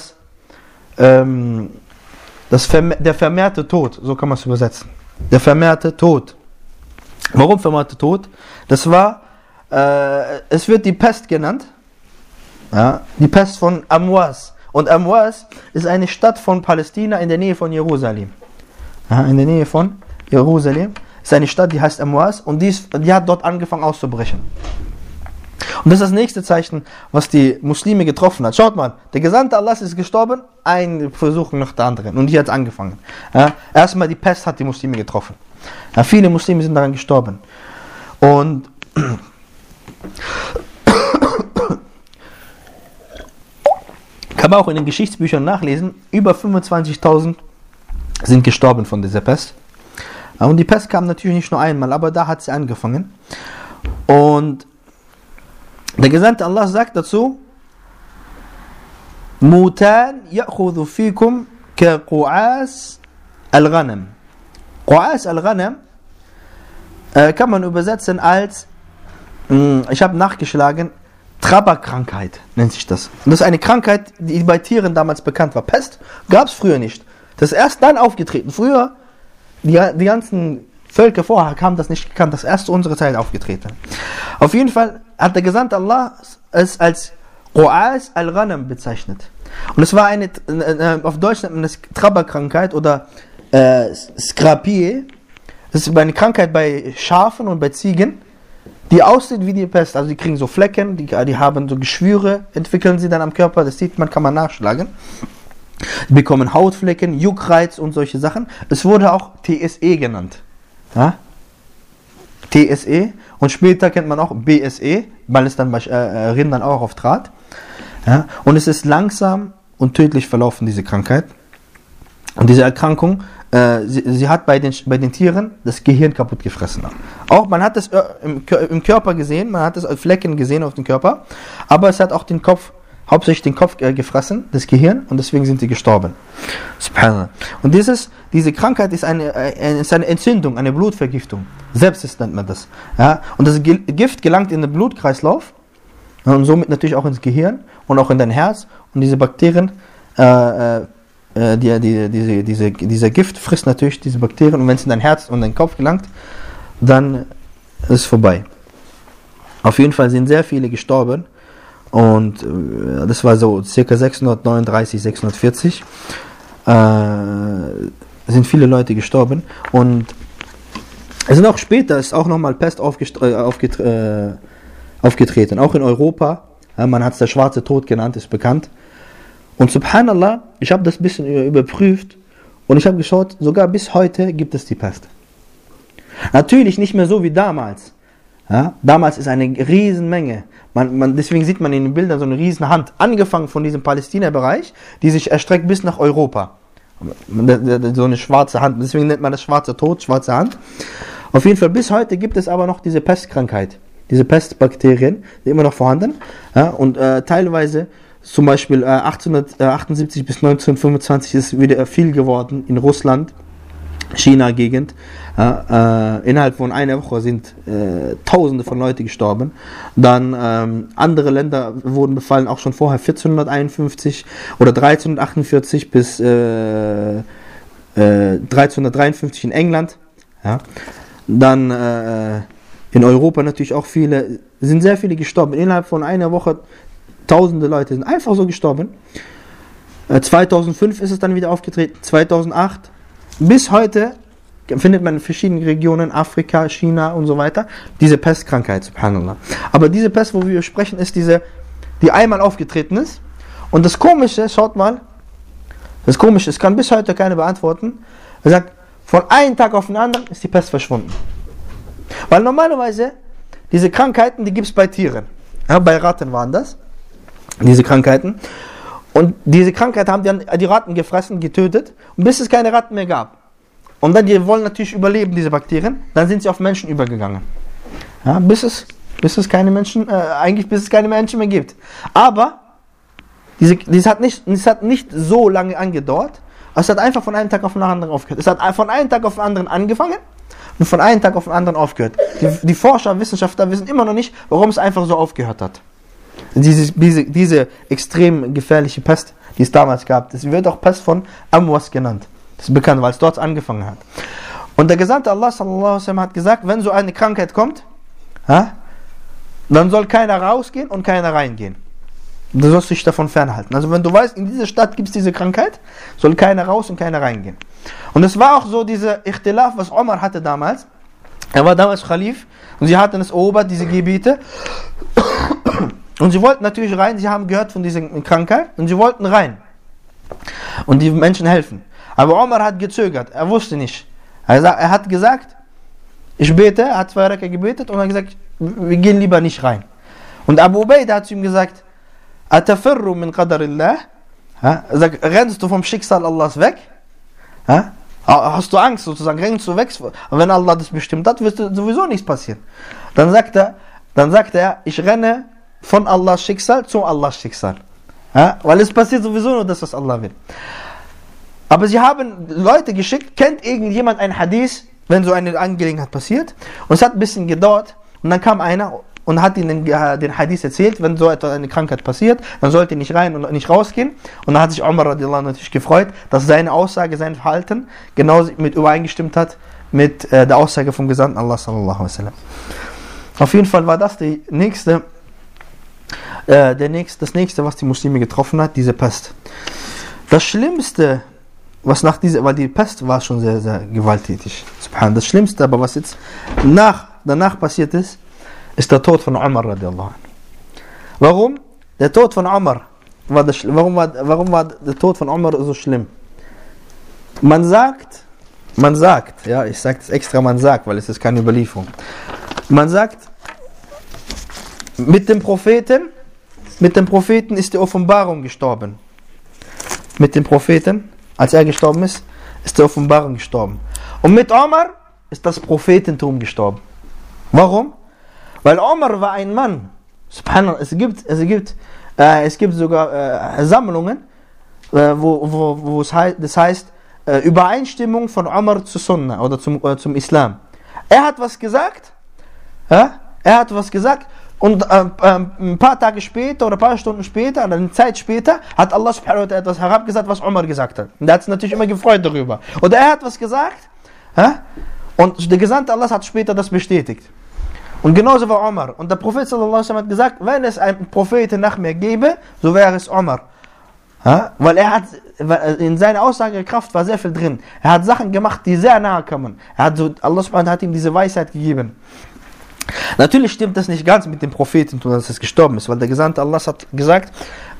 vermehrte Tod, so kann man es übersetzen. Der vermehrte Tod. Warum vermehrte Tod? Das war, es wird die Pest genannt, ja, die Pest von Amwas. Und Amwas ist eine Stadt von Palästina in der Nähe von Jerusalem. Ja, in der Nähe von Jerusalem ist eine Stadt, die heißt Amwas und die hat dort angefangen auszubrechen. Und das ist das nächste Zeichen, was die Muslime getroffen hat. Schaut mal, der Gesandte Allahs ist gestorben, ein Versuch nach der anderen. Und hier hat es angefangen. Ja, erstmal die Pest hat die Muslime getroffen. Ja, viele Muslime sind daran gestorben. Und kann man auch in den Geschichtsbüchern nachlesen, über 25.000 sind gestorben von dieser Pest. Und die Pest kam natürlich nicht nur einmal, aber da hat sie angefangen. Und der Gesandte Allah sagt dazu, Mutan ya'khudhu fikum ka Qu'as al-Ghanam. Qu'as al-Ghanam kann man übersetzen als, ich habe nachgeschlagen, Traberkrankheit nennt sich das. Und das ist eine Krankheit, die bei Tieren damals bekannt war. Pest gab es früher nicht. Das ist erst dann aufgetreten. Früher, die ganzen Völker vorher haben das nicht gekannt. Das ist erst zu unserer Zeit aufgetreten. Auf jeden Fall hat der Gesandte Allah es als Qu'as al-Ghanam bezeichnet. Und es war auf Deutsch nennt man das Traberkrankheit oder Skrapie. Das ist eine Krankheit bei Schafen und bei Ziegen, die aussieht wie die Pest. Also die kriegen so Flecken, die haben so Geschwüre, entwickeln sie dann am Körper, das sieht man, kann man nachschlagen. Die bekommen Hautflecken, Juckreiz und solche Sachen. Es wurde auch TSE genannt. Ja? TSE und später kennt man auch BSE, weil es dann bei Rindern auch auftrat. Ja? Und es ist langsam und tödlich verlaufen, diese Krankheit. Und diese Erkrankung, sie hat bei den Tieren das Gehirn kaputt gefressen. Auch man hat es im Körper gesehen, man hat es als Flecken gesehen auf dem Körper, aber es hat auch den Kopf, hauptsächlich den Kopf gefressen, das Gehirn, und deswegen sind sie gestorben. Subhanallah. Und diese Krankheit ist eine Entzündung, eine Blutvergiftung. Sepsis nennt man das. Ja? Und das Gift gelangt in den Blutkreislauf und somit natürlich auch ins Gehirn und auch in dein Herz. Und diese Bakterien, dieser Gift frisst natürlich diese Bakterien, und wenn es in dein Herz und dein Kopf gelangt, dann ist es vorbei. Auf jeden Fall sind sehr viele gestorben. Und das war so ca. 639, 640 sind viele Leute gestorben. Und es sind auch später, ist auch nochmal Pest aufgetreten, auch in Europa. Man hat es der schwarze Tod genannt, ist bekannt. Und subhanallah, ich habe das ein bisschen überprüft und ich habe geschaut, sogar bis heute gibt es die Pest. Natürlich nicht mehr so wie damals. Ja, damals ist eine Riesenmenge. Deswegen sieht man in den Bildern so eine riesen Hand, angefangen von diesem Palästina-Bereich, die sich erstreckt bis nach Europa. So eine schwarze Hand, deswegen nennt man das schwarze Tod, schwarze Hand. Auf jeden Fall, bis heute gibt es aber noch diese Pestkrankheit, diese Pestbakterien, die immer noch vorhanden. Ja, und teilweise, zum Beispiel 1878 bis 1925 ist wieder viel geworden in Russland, China-Gegend. Innerhalb von einer Woche sind Tausende von Leuten gestorben. Dann andere Länder wurden befallen, auch schon vorher, 1451 oder 1348 bis 1353 in England. Ja. Dann in Europa natürlich auch viele, sind sehr viele gestorben. Innerhalb von einer Woche Tausende Leute sind einfach so gestorben. 2005 ist es dann wieder aufgetreten, 2008. Bis heute findet man in verschiedenen Regionen, Afrika, China und so weiter, diese Pestkrankheit, subhanallah. Aber diese Pest, wo wir sprechen, ist diese, die einmal aufgetreten ist. Und das Komische, schaut mal, das Komische, es kann bis heute keiner beantworten. Er sagt, von einem Tag auf den anderen ist die Pest verschwunden. Weil normalerweise, diese Krankheiten, die gibt es bei Tieren. Ja, bei Ratten waren das, diese Krankheiten. Und diese Krankheit haben die Ratten gefressen, getötet, und bis es keine Ratten mehr gab. Und dann, die wollen natürlich überleben, diese Bakterien, dann sind sie auf Menschen übergegangen. Ja, bis es keine Menschen, bis es keine Menschen mehr gibt. Aber, das hat nicht so lange angedauert, es hat einfach von einem Tag auf den anderen aufgehört. Es hat von einem Tag auf den anderen angefangen und von einem Tag auf den anderen aufgehört. Die Forscher, Wissenschaftler wissen immer noch nicht, warum es einfach so aufgehört hat. Diese extrem gefährliche Pest, die es damals gab, das wird auch Pest von Amwas genannt. Das ist bekannt, weil es dort angefangen hat. Und der Gesandte Allah sallallahu alaihi wasallam hat gesagt, wenn so eine Krankheit kommt, dann soll keiner rausgehen und keiner reingehen. Du sollst dich davon fernhalten. Also wenn du weißt, in dieser Stadt gibt es diese Krankheit, soll keiner raus und keiner reingehen. Und es war auch so dieser Ikhtilaf, was Omar hatte damals. Er war damals Khalif und sie hatten es erobert, diese Gebiete. Und sie wollten natürlich rein, sie haben gehört von dieser Krankheit und sie wollten rein und die Menschen helfen. Aber Omar hat gezögert, er wusste nicht. Er hat gesagt, ich bete, er hat 2 Raka gebetet und hat gesagt, wir gehen lieber nicht rein. Und Abu Ubaida hat zu ihm gesagt, Atafirru min qadarillah, er sagt, rennst du vom Schicksal Allahs weg? Hast du Angst sozusagen, rennst du weg? Wenn Allah das bestimmt hat, wird sowieso nichts passieren. Dann sagt er, ich renne von Allahs Schicksal zu Allahs Schicksal. Weil es passiert sowieso nur das, was Allah will. Aber sie haben Leute geschickt, kennt irgendjemand einen Hadith, wenn so eine Angelegenheit passiert? Und es hat ein bisschen gedauert und dann kam einer und hat ihnen den Hadith erzählt, wenn so eine Krankheit passiert, dann sollte ihr nicht rein und nicht rausgehen. Und dann hat sich Umar radiallahu anhu natürlich gefreut, dass seine Aussage, sein Verhalten genau mit übereingestimmt hat mit der Aussage vom Gesandten Allah sallallahu alaihi wasallam. Auf jeden Fall war das das nächste, was die Muslime getroffen hat, diese Pest. Das Schlimmste, weil die Pest war schon sehr, sehr gewalttätig. Das Schlimmste, aber was jetzt danach passiert ist, ist der Tod von Umar radiallahu anhu. Warum? Der Tod von Umar warum war der Tod von Umar so schlimm? Man sagt, ja, ich sage das extra, man sagt, weil es ist keine Überlieferung. Man sagt, mit dem Propheten ist die Offenbarung gestorben. Mit dem Propheten, als er gestorben ist die Offenbarung gestorben. Und mit Omar ist das Prophetentum gestorben. Warum? Weil Omar war ein Mann. Subhanallah, es gibt sogar Sammlungen, wo das heißt Übereinstimmung von Omar zu Sunnah oder zum Islam. Er hat was gesagt, und ein paar Tage später oder ein paar Stunden später oder eine Zeit später hat Allah subhanahu wa ta'ala etwas herabgesagt, was Omar gesagt hat. Und er hat sich natürlich immer gefreut darüber. Und er hat was gesagt, und der Gesandte Allah hat später das bestätigt. Und genauso war Omar. Und der Prophet sallallahu alaihi wasallam hat gesagt, wenn es einen Propheten nach mir gäbe, so wäre es Omar. Weil in seiner Aussagekraft war sehr viel drin. Er hat Sachen gemacht, die sehr nahe kamen. Allah subhanahu wa ta'ala hat ihm diese Weisheit gegeben. Natürlich stimmt das nicht ganz mit dem Prophetentum, dass es gestorben ist, weil der Gesandte Allah hat gesagt,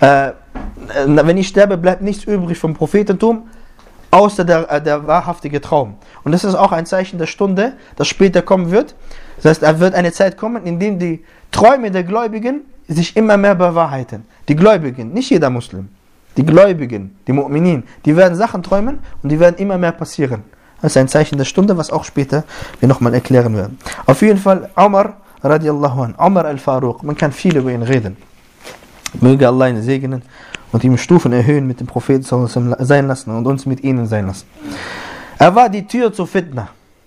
wenn ich sterbe, bleibt nichts übrig vom Prophetentum, außer der wahrhaftige Traum. Und das ist auch ein Zeichen der Stunde, das später kommen wird. Das heißt, es wird eine Zeit kommen, in der die Träume der Gläubigen sich immer mehr bewahrheiten. Die Gläubigen, nicht jeder Muslim, die Gläubigen, die Mu'minin, die werden Sachen träumen und die werden immer mehr passieren. Das ist ein Zeichen der Stunde, was auch später wir nochmal erklären werden. Auf jeden Fall, Umar radiallahu anh, Umar al-Faruq, man kann viel über ihn reden. Möge Allah ihn segnen und ihm Stufen erhöhen mit dem Propheten sein lassen und uns mit ihnen sein lassen. Er war die Tür zur Fitna.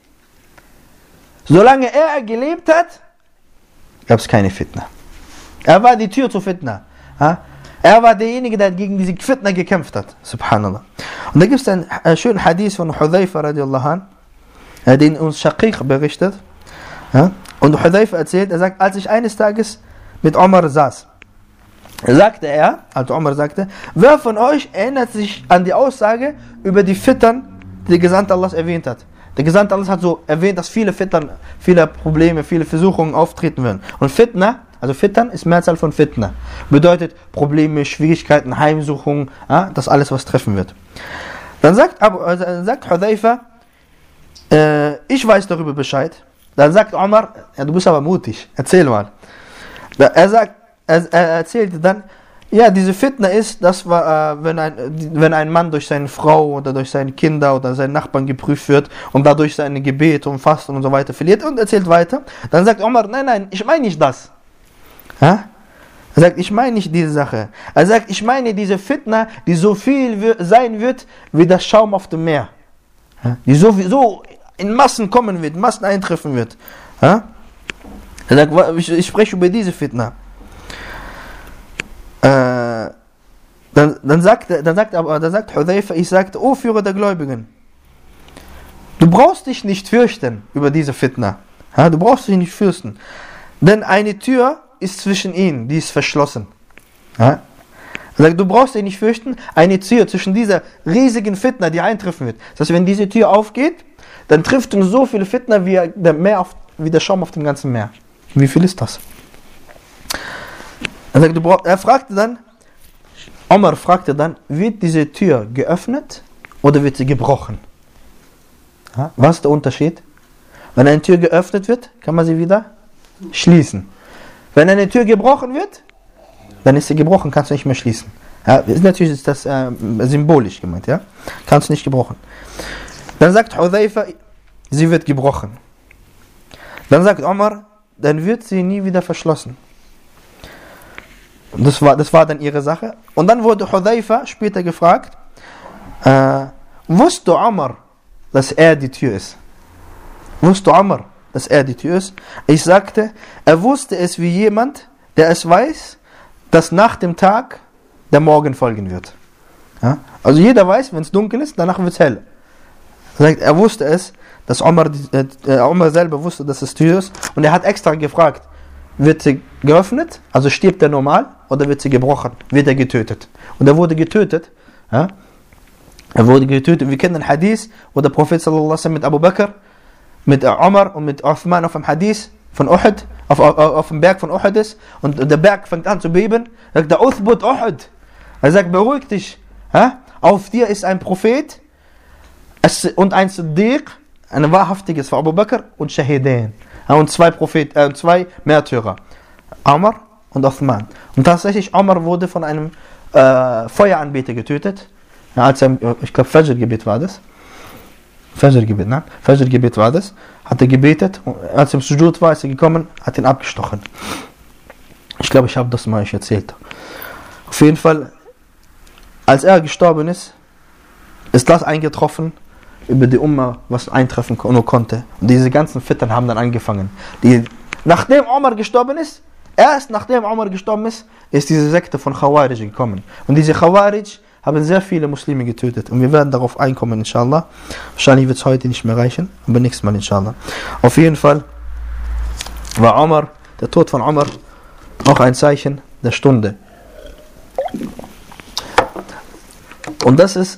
Solange er gelebt hat, gab es keine Fitna. Er war die Tür zur Fitna. Er war derjenige, der gegen diese Fitna gekämpft hat. Subhanallah. Und da gibt es einen schönen Hadith von Hudhayfa radiallahu anh, den uns Shaqiq berichtet. Und Hudhayfa erzählt, er sagt, als ich eines Tages mit Umar saß, sagte er, also Umar sagte, wer von euch erinnert sich an die Aussage über die Fitern, die der Gesandte Allahs erwähnt hat? Der Gesandte Allah hat so erwähnt, dass viele Fitern, viele Probleme, viele Versuchungen auftreten werden. Und Fitna, also Fitern ist Mehrzahl von Fitna. Bedeutet Probleme, Schwierigkeiten, Heimsuchungen, das alles, was treffen wird. Dann sagt Hudhayfa, ich weiß darüber Bescheid. Dann sagt Umar, ja, du bist aber mutig, erzähl mal. Er erzählte dann, ja, diese Fitna ist, dass wenn ein Mann durch seine Frau oder durch seine Kinder oder seine Nachbarn geprüft wird und dadurch seine Gebete und Fasten und so weiter verliert und erzählt weiter. Dann sagt Umar, nein, ich meine nicht das. Er sagt, ich meine nicht diese Sache. Er sagt, ich meine diese Fitna, die so viel sein wird, wie das Schaum auf dem Meer. Die so in Massen kommen wird, Massen eintreffen wird. Er sagt, ich spreche über diese Fitna. Dann sagt Hudhayfa, ich sagte, O Führer der Gläubigen, du brauchst dich nicht fürchten über diese Fitna. Du brauchst dich nicht fürchten. Denn eine Tür ist zwischen ihnen, die ist verschlossen. Er sagt, du brauchst dich nicht fürchten, eine Tür zwischen dieser riesigen Fitna, die eintreffen wird. Das heißt, wenn diese Tür aufgeht, dann trifft uns so viele Fitna wie der Schaum auf dem ganzen Meer. Wie viel ist das? Er sagt, Umar fragte dann, wird diese Tür geöffnet oder wird sie gebrochen? Was ist der Unterschied? Wenn eine Tür geöffnet wird, kann man sie wieder schließen. Wenn eine Tür gebrochen wird, dann ist sie gebrochen, kannst du nicht mehr schließen. Natürlich ist das symbolisch gemeint, ja? Kannst du nicht gebrochen. Dann sagt Hudhayfa, sie wird gebrochen. Dann sagt Umar, dann wird sie nie wieder verschlossen. Das war dann ihre Sache. Und dann wurde Hudhayfa später gefragt, wusste Umar, dass er die Tür ist? Wusste Umar, dass er die Tür ist? Ich sagte, er wusste es wie jemand, der es weiß, dass nach dem Tag der Morgen folgen wird. Also jeder weiß, wenn es dunkel ist, danach wird es hell. Er sagt, er wusste es, dass Umar selber wusste, dass es Tür ist. Und er hat extra gefragt, wird sie geöffnet, also stirbt er normal, oder wird sie gebrochen, wird er getötet? Und er wurde getötet. Er wurde getötet. Wir kennen den Hadith, wo der Prophet sallallahu alaihi wasallam mit Abu Bakr, mit Umar und mit Uthman auf dem Hadith von Uhud, auf dem Berg von Uhud ist, und der Berg fängt an zu beben. Er sagt, der Uthbut Uhud. Er sagt, beruhig dich. Auf dir ist ein Prophet und ein Siddiq, ein wahrhaftiges für Abu Bakr und Shahidin. Und zwei Märtyrer. Umar und Uthman. Und tatsächlich, Umar wurde von einem Feueranbeter getötet. Als er, ich glaube, Fajr-Gebet war das. Fajr-Gebet war das. Hat er gebetet. Und als er im Sujud war, ist er gekommen, hat ihn abgestochen. Ich glaube, ich habe das mal euch erzählt. Auf jeden Fall, als er gestorben ist, ist das eingetroffen über die Umma, was eintreffen nur konnte. Und diese ganzen Fitern haben dann angefangen. Nachdem Umar gestorben ist, erst nachdem Umar gestorben ist, ist diese Sekte von Khawarij gekommen. Und diese Khawarij haben sehr viele Muslime getötet. Und wir werden darauf einkommen, inshallah. Wahrscheinlich wird es heute nicht mehr reichen, aber nächstes Mal, inshallah. Auf jeden Fall war der Tod von Umar auch ein Zeichen der Stunde. Und das ist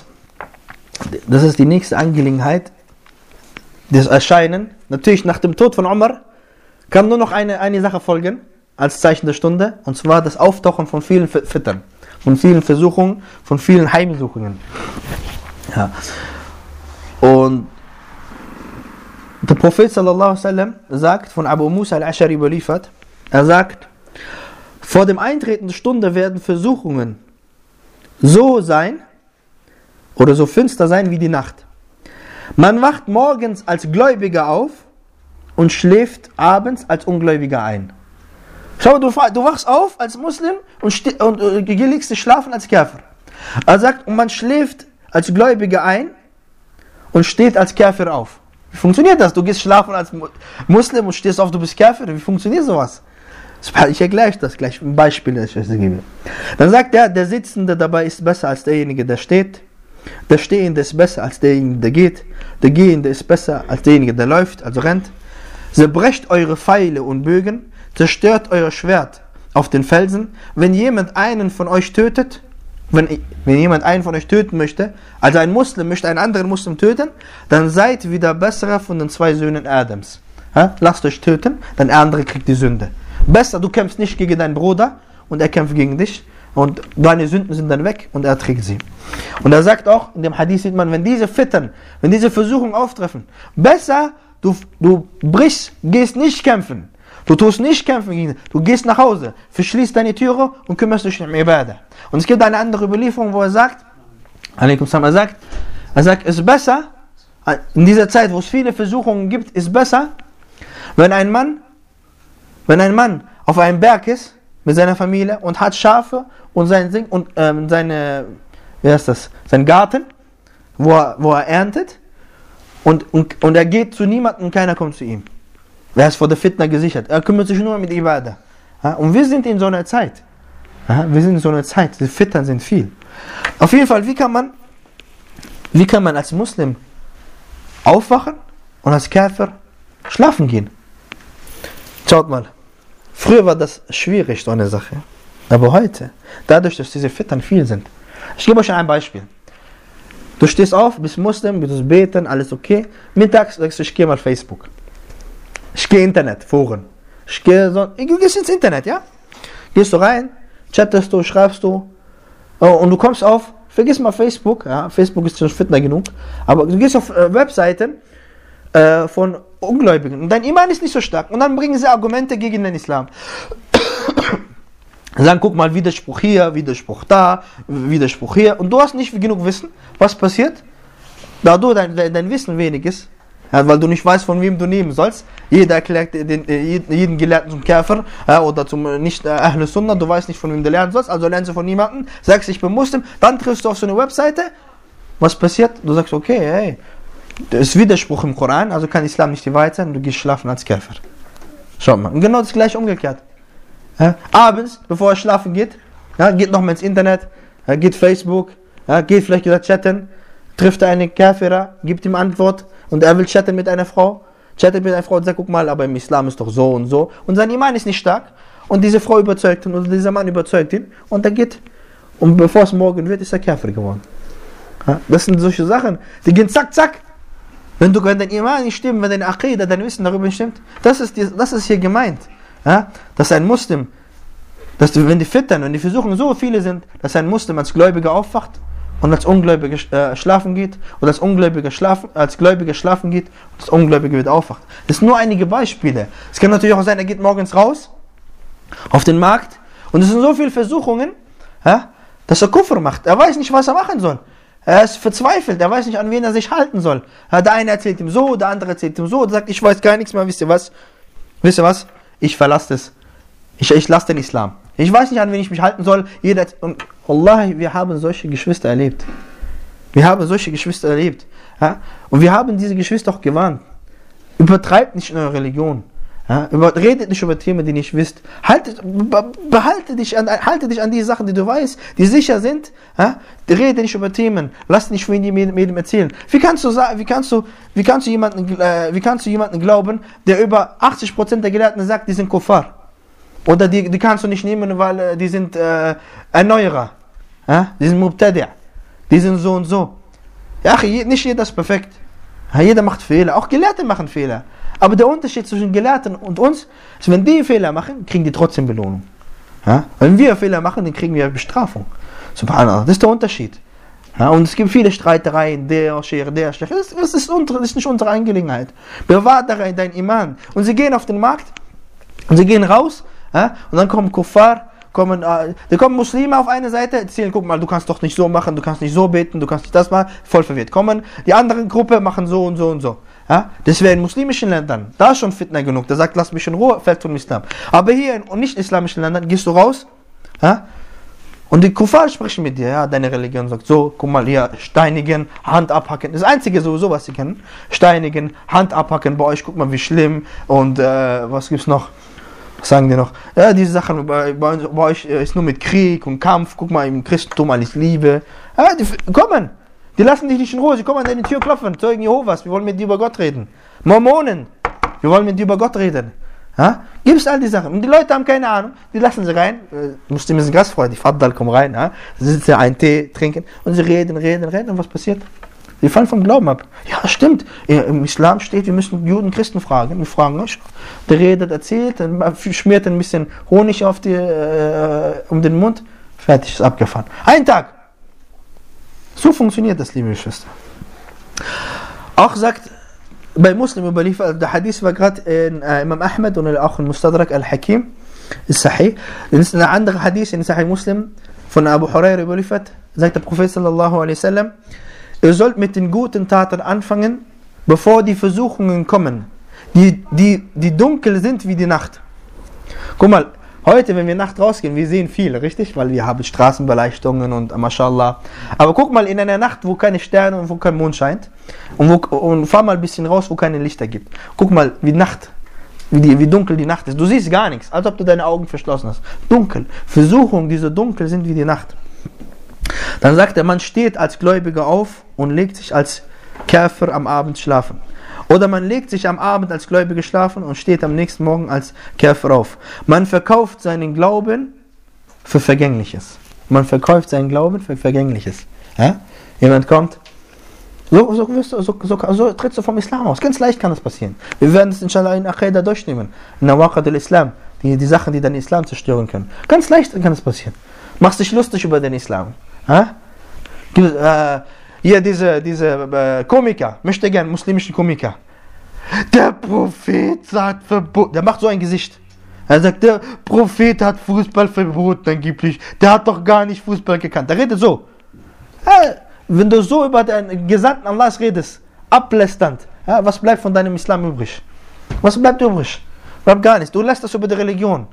die nächste Angelegenheit, das Erscheinen. Natürlich nach dem Tod von Umar kann nur noch eine Sache folgen, als Zeichen der Stunde, und zwar das Auftauchen von vielen Fittern, von vielen Versuchungen, von vielen Heimsuchungen. Ja. Und der Prophet sallallahu alaihi wasallam sagt, von Abu Musa al-Ash'ari überliefert, er sagt, vor dem Eintreten der Stunde werden Versuchungen so sein oder so finster sein wie die Nacht. Man wacht morgens als Gläubiger auf und schläft abends als Ungläubiger ein. Schau, du wachst auf als Muslim und legst dich schlafen als Kafir. Er sagt, und man schläft als Gläubiger ein und steht als Kafir auf. Wie funktioniert das? Du gehst schlafen als Muslim und stehst auf, du bist Kafir. Wie funktioniert sowas? Ich erkläre das gleich, ein Beispiel, das ich euch gebe. Dann sagt er, der Sitzende dabei ist besser als derjenige, der steht. Der Stehende ist besser als derjenige, der geht. Der Gehende ist besser als derjenige, der läuft, also rennt. Zerbrecht eure Pfeile und Bögen, zerstört euer Schwert auf den Felsen. Wenn jemand einen von euch tötet, wenn jemand einen von euch töten möchte, also ein Muslim möchte einen anderen Muslim töten, dann seid wieder besserer von den 2 Söhnen Adams. Ja? Lasst euch töten, dann der andere kriegt die Sünde. Besser, du kämpfst nicht gegen deinen Bruder und er kämpft gegen dich und deine Sünden sind dann weg und er trägt sie. Und er sagt auch, in dem Hadith sieht man, wenn diese Fitern, wenn diese Versuchungen auftreffen, besser, du brichst, gehst nicht kämpfen. Du tust nicht kämpfen gegen ihn. Du gehst nach Hause, verschließt deine Türe und kümmerst dich um Ibadah. Und es gibt eine andere Überlieferung, wo er sagt, er sagt, es ist besser, in dieser Zeit, wo es viele Versuchungen gibt, ist besser, wenn ein Mann auf einem Berg ist mit seiner Familie und hat Schafe und seinen Garten, wo er erntet und er geht zu niemandem und keiner kommt zu ihm. Er ist vor der Fitna gesichert. Er kümmert sich nur mit Ibadah. Ja, und wir sind in so einer Zeit. Ja, Die Fitna sind viel. Auf jeden Fall, wie kann man als Muslim aufwachen und als Kafir schlafen gehen? Schaut mal. Früher war das schwierig, so eine Sache. Aber heute, dadurch, dass diese Fitna viel sind. Ich gebe euch ein Beispiel. Du stehst auf, bist Muslim, bist beten, alles okay. Mittags sagst du, ich gehe mal Facebook. Ich gehe Internet, Foren. Du gehst ins Internet, ja? Gehst du rein, chattest du, schreibst du. Und du kommst auf, vergiss mal Facebook. Ja, Facebook ist schon Fitna genug. Aber du gehst auf Webseiten von Ungläubigen. Und dein Iman ist nicht so stark. Und dann bringen sie Argumente gegen den Islam. Sagen, guck mal, Widerspruch hier, Widerspruch da, Widerspruch hier. Und du hast nicht genug Wissen. Was passiert? Da du dein Wissen wenig ist, ja, weil du nicht weißt, von wem du nehmen sollst. Jeder erklärt jeden Gelehrten zum Kafir oder zum nicht Ahl Sunnah. Du weißt nicht, von wem du lernen sollst. Also lernst du von niemandem. Sagst, ich bin Muslim. Dann triffst du auf so eine Webseite. Was passiert? Du sagst, okay, hey, das ist Widerspruch im Koran. Also kann Islam nicht die Wahrheit sein. Du gehst schlafen als Kafir. Schau mal. Und genau das gleiche umgekehrt. Ja, abends, bevor er schlafen geht, ja, geht nochmal ins Internet, geht Facebook, geht vielleicht wieder chatten, trifft er einen Kafira, gibt ihm Antwort und er will chatten mit einer Frau, und sagt, guck mal, aber im Islam ist doch so und so. Und sein Iman ist nicht stark und diese Frau überzeugt ihn oder dieser Mann überzeugt ihn und er geht und bevor es morgen wird, ist er Kafir geworden. Ja, das sind solche Sachen, die gehen zack, zack. Wenn dein Iman nicht stimmt, wenn deine Aqidah, dein Wissen darüber nicht stimmt, das ist hier gemeint. Ja, dass ein Muslim, wenn die Versuchungen so viele sind, dass ein Muslim als Gläubiger aufwacht und als Ungläubiger schlafen geht oder als Gläubiger schlafen geht und als Ungläubiger wieder aufwacht. Das sind nur einige Beispiele. Es kann natürlich auch sein, er geht morgens raus auf den Markt und es sind so viele Versuchungen, ja, dass er Kufr macht. Er weiß nicht, was er machen soll. Er ist verzweifelt, er weiß nicht, an wen er sich halten soll. Ja, der eine erzählt ihm so, der andere erzählt ihm so, der sagt, ich weiß gar nichts mehr, wisst ihr was? Ich verlasse es. Ich lasse den Islam. Ich weiß nicht, an wen ich mich halten soll. Und Wallahi, wir haben solche Geschwister erlebt. Ja? Und wir haben diese Geschwister auch gewarnt. Übertreibt nicht in eurer Religion. Ja? Redet nicht über Themen, die ihr nicht wisst. Halte dich an die Sachen, die du weißt, die sicher sind. Ja? Rede nicht über Themen. Lass nicht von jedem erzählen. Wie kannst du jemanden glauben, der über 80% der Gelehrten sagt, die sind Kuffar? Oder die kannst du nicht nehmen, weil die sind Erneuerer. Ja? Die sind Mubtadi'. Die sind so und so. Ja, nicht jeder ist perfekt. Ja, jeder macht Fehler, auch Gelehrte machen Fehler. Aber der Unterschied zwischen Gelehrten und uns ist, wenn die Fehler machen, kriegen die trotzdem Belohnung. Ja? Wenn wir Fehler machen, dann kriegen wir Bestrafung. Subhanallah, das ist der Unterschied. Ja, und es gibt viele Streitereien, der Scheich, der Scheich. Das ist nicht unsere Angelegenheit. Bewahr darin dein Iman. Und sie gehen auf den Markt und sie gehen raus, ja, und dann kommen Kuffar, da kommen Muslime auf eine Seite, erzählen, guck mal, du kannst doch nicht so machen, du kannst nicht so beten, du kannst nicht das machen, voll verwirrt. Kommen die andere Gruppe, machen so und so und so. Ja, das wäre in muslimischen Ländern, da ist schon Fitna genug, da sagt, lass mich in Ruhe, fällt vom Islam. Aber hier in nicht-islamischen Ländern gehst du raus, ja, und die Kuffar sprechen mit dir, ja, deine Religion sagt so, guck mal hier, steinigen, Hand abhacken, das Einzige sowieso, was sie kennen, steinigen, Hand abhacken, bei euch, guck mal, wie schlimm, und was gibt's noch? Was sagen die noch? Ja, diese Sachen bei euch ist nur mit Krieg und Kampf. Guck mal, im Christentum alles Liebe. Ja, die kommen. Die lassen dich nicht in Ruhe. Sie kommen an deine Tür klopfen. Zeugen Jehovas, wir wollen mit dir über Gott reden. Mormonen, wir wollen mit dir über Gott reden. Ja? Gibst all die Sachen. Und die Leute haben keine Ahnung. Die lassen sie rein. Muslime sind gastfreundlich. Faddal, komm rein. Ja? Sie sitzen einen Tee, trinken. Und sie reden. Und was passiert? Sie fallen vom Glauben ab. Ja, stimmt. Im Islam steht, wir müssen Juden und Christen fragen. Wir fragen euch. Der redet, erzählt, dann schmiert ein bisschen Honig auf um den Mund. Fertig, ist abgefahren. Ein Tag. So funktioniert das, liebe Geschwister. Auch sagt, bei Muslim überliefert, der Hadith war gerade in Imam Ahmed und auch in Mustadrak al-Hakim, ist Sahih. Das ist ein anderer Hadith in Sahih Muslim von Abu Huraira überliefert. Sagt der Prophet sallallahu alaihi wasallam, ihr sollt mit den guten Taten anfangen, bevor die Versuchungen kommen, die dunkel sind wie die Nacht. Guck mal, heute, wenn wir Nacht rausgehen, wir sehen viel, richtig? Weil wir haben Straßenbeleuchtungen und mashallah. Aber guck mal in einer Nacht, wo keine Sterne und wo kein Mond scheint, und fahr mal ein bisschen raus, wo keine Lichter gibt. Guck mal, wie dunkel die Nacht ist. Du siehst gar nichts, als ob du deine Augen verschlossen hast. Dunkel. Versuchungen, die so dunkel sind wie die Nacht. Dann sagt er, man steht als Gläubiger auf und legt sich als Käfer am Abend schlafen. Oder man legt sich am Abend als Gläubiger schlafen und steht am nächsten Morgen als Käfer auf. Man verkauft seinen Glauben für Vergängliches. Man verkauft seinen Glauben für Vergängliches. Ja? Jemand kommt, so trittst du vom Islam aus. Ganz leicht kann das passieren. Wir werden es inshallah in Aqidah durchnehmen. In Nawaqad al-Islam. Die Sachen, die deinen Islam zerstören können. Ganz leicht kann das passieren. Machst dich lustig über den Islam. Hier diese Komiker, möchte gern muslimischen Komiker. Der Prophet sagt verboten. Der macht so ein Gesicht. Er sagt, der Prophet hat Fußball verboten angeblich. Der hat doch gar nicht Fußball gekannt. Der redet so. Wenn du so über den Gesandten Allahs redest, ablästernd, was bleibt von deinem Islam übrig? Was bleibt übrig? Bleibt gar nichts. Du lässt das über die Religion.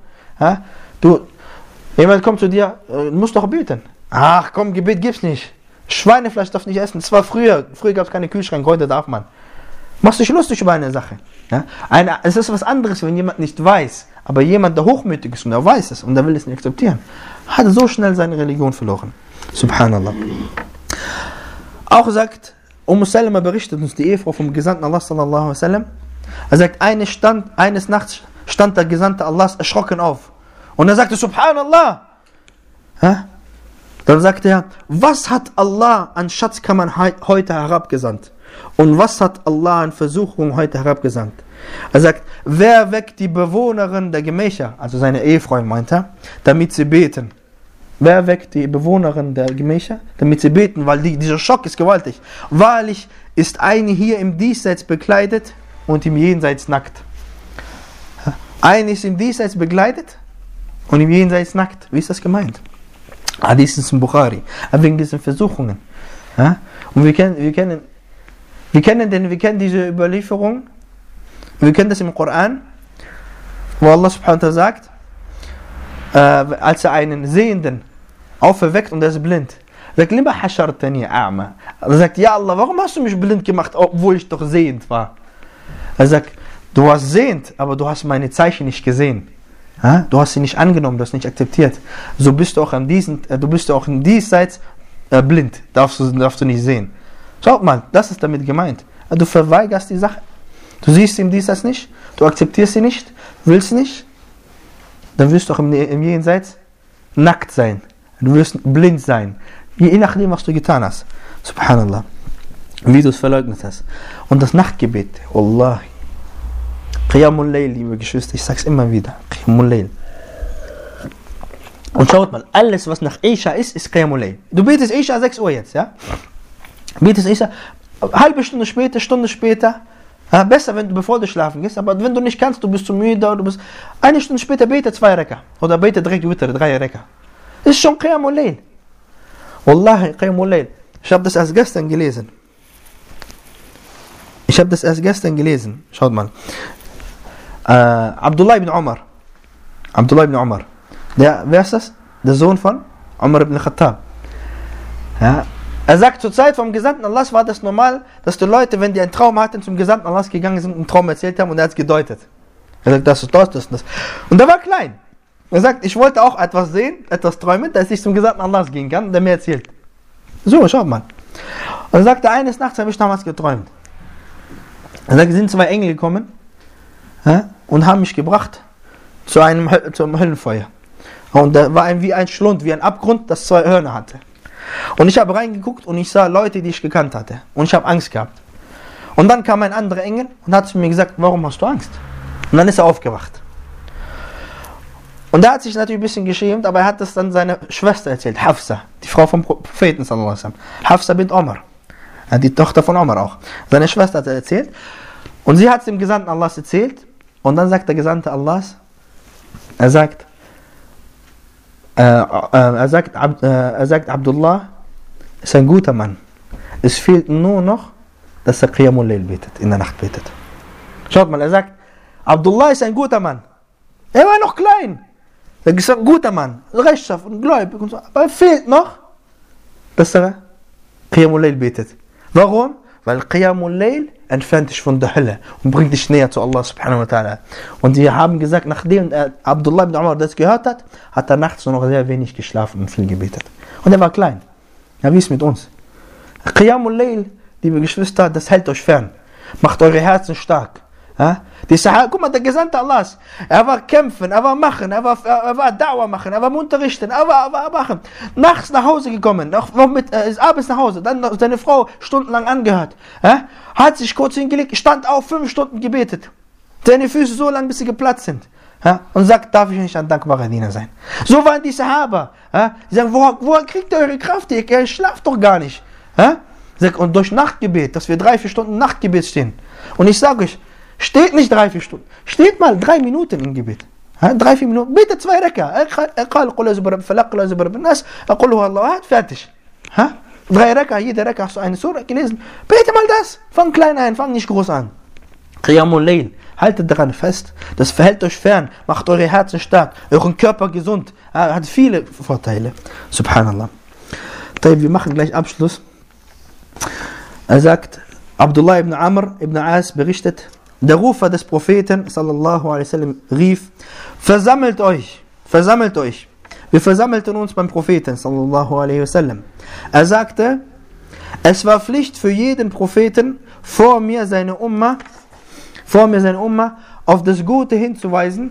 Jemand kommt zu dir, du musst doch beten. Ach komm, Gebet gibt's nicht. Schweinefleisch darf nicht essen. Das war früher gab es keine Kühlschrank, heute darf man. Machst dich lustig über eine Sache. Ja? Es ist was anderes, wenn jemand nicht weiß, aber jemand, der hochmütig ist und der weiß es und der will es nicht akzeptieren, hat so schnell seine Religion verloren. Subhanallah. Auch sagt, Salama berichtet uns, die Ehefrau vom Gesandten Allah sallallahu alaihi wasallam, er sagt, eines Nachts stand der Gesandte Allahs erschrocken auf. Und er sagte, Subhanallah. Dann sagte er, was hat Allah an Schatzkammern heute herabgesandt? Und was hat Allah an Versuchungen heute herabgesandt? Er sagt, wer weckt die Bewohnerin der Gemächer, also seine Ehefrau meint er, damit sie beten? Wer weckt die Bewohnerin der Gemächer, damit sie beten? Weil dieser Schock ist gewaltig. Wahrlich ist eine hier im Diesseits bekleidet und im Jenseits nackt. Eine ist im Diesseits bekleidet und im Jenseits nackt. Wie ist das gemeint? Hadith ist in Bukhari. Aber wegen diesen Versuchungen. Und wir kennen diese Überlieferung. Wir kennen das im Koran, wo Allah subhanahu wa ta'ala sagt, als er einen Sehenden auferweckt und er ist blind. Er sagt, Lima hashartani a'ma. Er sagt, ja Allah, warum hast du mich blind gemacht, obwohl ich doch sehend war? Er sagt, du warst sehend, aber du hast meine Zeichen nicht gesehen. Du hast sie nicht angenommen, du hast nicht akzeptiert. So bist du auch in diesseits blind, darfst du nicht sehen. Schaut mal, das ist damit gemeint. Du verweigerst die Sache. Du siehst sie im Diesseits nicht, du akzeptierst sie nicht, willst nicht, dann wirst du auch im Jenseits nackt sein. Du wirst blind sein. Je nachdem, was du getan hast. Subhanallah. wie du es verleugnet hast. Und das Nachtgebet, Wallahi. Qiyamul Layl, liebe Geschwister, ich sag's immer wieder. Qiyamul Layl. Und schaut mal, alles was nach Isha ist Qiyamul Layl. Du betest Isha 6 Uhr jetzt, ja? Betest Isha, halbe Stunde später, Stunde später. Ja, besser, wenn du, bevor du schlafen gehst, aber wenn du nicht kannst, du bist zu müde, oder du bist eine Stunde später, bete 2 Reka. Oder bete direkt Witr, 3 Reka. Das ist schon Qiyamul Layl. Wallahi, Qiyamul Layl. Ich habe das erst gestern gelesen. Schaut mal. Abdullah ibn Umar. Wer ist das? Der Sohn von Umar ibn Khattab. Ja. Er sagt, zur Zeit vom Gesandten Allahs war das normal, dass die Leute, wenn die einen Traum hatten, zum Gesandten Allahs gegangen sind und einen Traum erzählt haben und er hat es gedeutet. Er sagt, das ist das. Und er war klein. Er sagt, ich wollte auch etwas sehen, etwas träumen, dass ich zum Gesandten Allahs gehen kann, der mir erzählt. So, schaut mal. Und er sagte, eines Nachts habe ich damals geträumt. Er sagt, es sind 2 Engel gekommen, ja, und haben mich gebracht zum Höllenfeuer. Und da war wie ein Schlund, wie ein Abgrund, das 2 Hörner hatte. Und ich habe reingeguckt und ich sah Leute, die ich gekannt hatte. Und ich habe Angst gehabt. Und dann kam ein anderer Engel und hat zu mir gesagt, warum hast du Angst? Und dann ist er aufgewacht. Und er hat sich natürlich ein bisschen geschämt, aber er hat das dann seiner Schwester erzählt, Hafsa, die Frau vom Propheten sallallahu alaihi wasallam. Hafsa bint Omar, die Tochter von Omar auch. Seine Schwester hat er erzählt. Und sie hat es dem Gesandten Allahs erzählt. Und dann sagt der Gesandte Allahs, er sagt, Abdullah ist ein guter Mann. Es fehlt nur noch, dass er Qiyamul Layl betet, in der Nacht betet. Schaut mal, er sagt, Abdullah ist ein guter Mann. Er war noch klein. Er ist ein guter Mann, rechtschaffen und gläubig und so. Aber es fehlt noch, dass er Qiyamul Layl betet. Warum? Weil Qiyamul Layl entfernt dich von der Hölle und bringt dich näher zu Allah subhanahu wa ta'ala. Und wir haben gesagt, nachdem Abdullah ibn Umar das gehört hat, hat er nachts nur noch sehr wenig geschlafen und viel gebetet. Und er war klein. Ja, wie ist es mit uns? Qiyamul Layl, liebe Geschwister, das hält euch fern. Macht eure Herzen stark. Ja? Guck mal, der Gesandte Allahs, er war kämpfen, er war machen, er war Da'wah machen, er war unterrichten, er war machen. Nachts nach Hause gekommen, ist abends nach Hause, dann seine Frau stundenlang angehört. Ja? Hat sich kurz hingelegt, stand auf, 5 Stunden gebetet. Seine Füße so lang, bis sie geplatzt sind. Ja? Und sagt, darf ich nicht ein dankbarer Diener sein. So waren die Sahaba. Ja? Sie sagen, woher kriegt ihr eure Kraft? Ihr schlaft doch gar nicht. Ja? Und durch Nachtgebet, dass wir 3-4 Stunden Nachtgebet stehen. Und ich sage euch, steht nicht 3-4 Stunden. Steht mal 3 Minuten im Gebet. 3-4 Minuten. Bitte 2 Reka. Fertig. 3 Reka, jede Reka hast du eine Surah gelesen. Bete mal das. Fang klein ein, fang nicht groß an. Qiyamul Layl. Haltet daran fest. Das verhält euch fern. Macht eure Herzen stark. Euren Körper gesund. Hat viele Vorteile. Subhanallah. Wir machen gleich Abschluss. Er sagt, Abdullah ibn Amr ibn As berichtet, der Rufer des Propheten sallallahu alaihi wasallam rief, versammelt euch. Wir versammelten uns beim Propheten sallallahu alaihi wasallam. Er sagte, es war Pflicht für jeden Propheten, vor mir seine Umma auf das Gute hinzuweisen,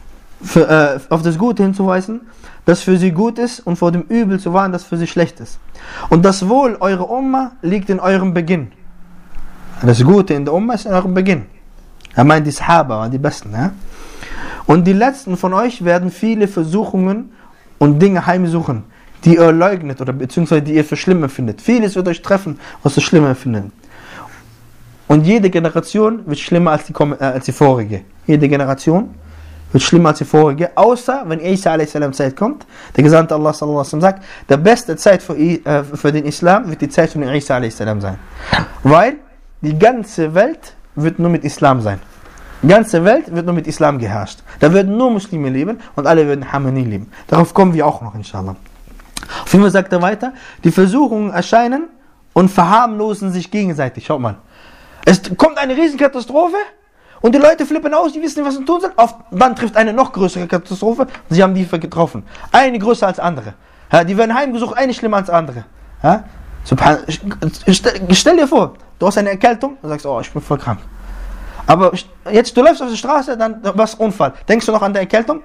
das für sie gut ist, und vor dem Übel zu warnen, das für sie schlecht ist. Und das Wohl eurer Umma liegt in eurem Beginn. Das Gute in der Umma ist in eurem Beginn. Er meint, die Sahaba waren die Besten. Ja? Und die Letzten von euch werden viele Versuchungen und Dinge heimsuchen, die ihr leugnet oder beziehungsweise die ihr für schlimm empfindet. Vieles wird euch treffen, was ihr schlimm empfindet. Und jede Generation wird schlimmer als die vorige. Jede Generation wird schlimmer als die vorige, außer wenn Isa a.s. Zeit kommt. Der Gesandte Allah sallallahu alaihi wasallam sagt, der beste Zeit für den Islam wird die Zeit von Isa a.s. sein. Weil die ganze Welt wird nur mit Islam sein. Die ganze Welt wird nur mit Islam geherrscht. Da werden nur Muslime leben und alle werden Harmonie leben. Darauf kommen wir auch noch, inshallah. Auf jeden Fall sagt er weiter, die Versuchungen erscheinen und verharmlosen sich gegenseitig. Schaut mal. Es kommt eine Riesenkatastrophe und die Leute flippen aus, die wissen nicht, was sie tun sollen. Dann trifft eine noch größere Katastrophe und sie haben die getroffen. Eine größer als andere. Ja, die werden heimgesucht, eine schlimmer als andere. Ja? Stell dir vor, du hast eine Erkältung und sagst, oh, ich bin voll krank. Aber jetzt, du läufst auf der Straße, dann was Unfall. Denkst du noch an die Erkältung?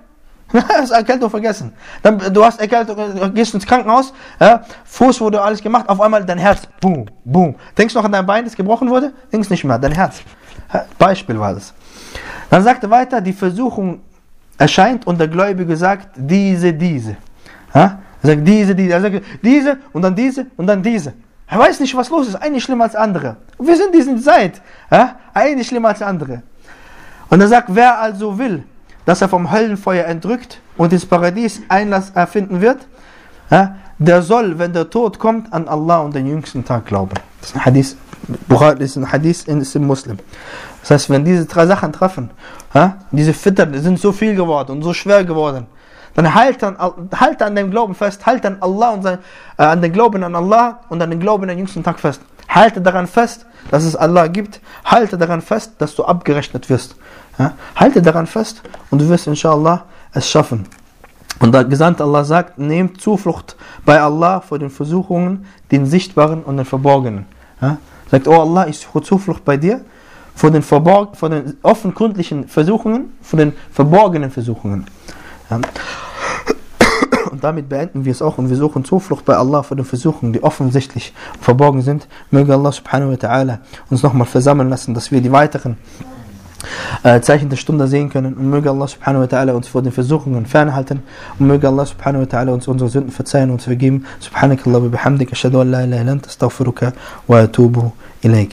Hast Erkältung vergessen. Dann, du hast Erkältung, gehst ins Krankenhaus, ja, Fuß wurde alles gemacht, auf einmal dein Herz, boom, boom. Denkst du noch an dein Bein, das gebrochen wurde? Denkst nicht mehr, dein Herz. Beispiel war das. Dann sagt er weiter, die Versuchung erscheint und der Gläubige sagt, diese. Ja? Er sagt er sagt diese und dann diese und dann diese. Er weiß nicht, was los ist, eine schlimmer als andere. Und wir sind in dieser Zeit, ja? Eine schlimmer als andere. Und er sagt, wer also will, dass er vom Höllenfeuer entrückt und ins Paradies Einlass erfinden wird, ja, der soll, wenn der Tod kommt, an Allah und den jüngsten Tag glauben. Das ist ein Hadith, Bukhari ist ein Hadith, ist im Muslim. Das heißt, wenn diese drei Sachen treffen, ja, diese Fitr sind so viel geworden und so schwer geworden, dann halt an dem Glauben fest, halt an Allah und an den Glauben an Allah und an den Glauben an den jüngsten Tag fest. Halte daran fest, dass es Allah gibt. Halte daran fest, dass du abgerechnet wirst. Ja? Halte daran fest und du wirst inshallah es schaffen. Und der Gesandte Allah sagt, nehmt Zuflucht bei Allah vor den Versuchungen, den sichtbaren und den verborgenen. Ja? Sagt, oh Allah, ich suche Zuflucht bei dir vor den offenkundigen Versuchungen, vor den verborgenen Versuchungen. Ja? Und damit beenden wir es auch und wir suchen Zuflucht bei Allah vor den Versuchungen, die offensichtlich verborgen sind. Möge Allah subhanahu wa ta'ala uns nochmal versammeln lassen, dass wir die weiteren Zeichen der Stunde sehen können. Und möge Allah subhanahu wa ta'ala uns vor den Versuchungen fernhalten. Und möge Allah subhanahu wa ta'ala uns unsere Sünden verzeihen und uns vergeben. Subhanakallah wa bihamdik, ashhadu an la ilaha illa anta, astaghfiruka wa atubu ilayk.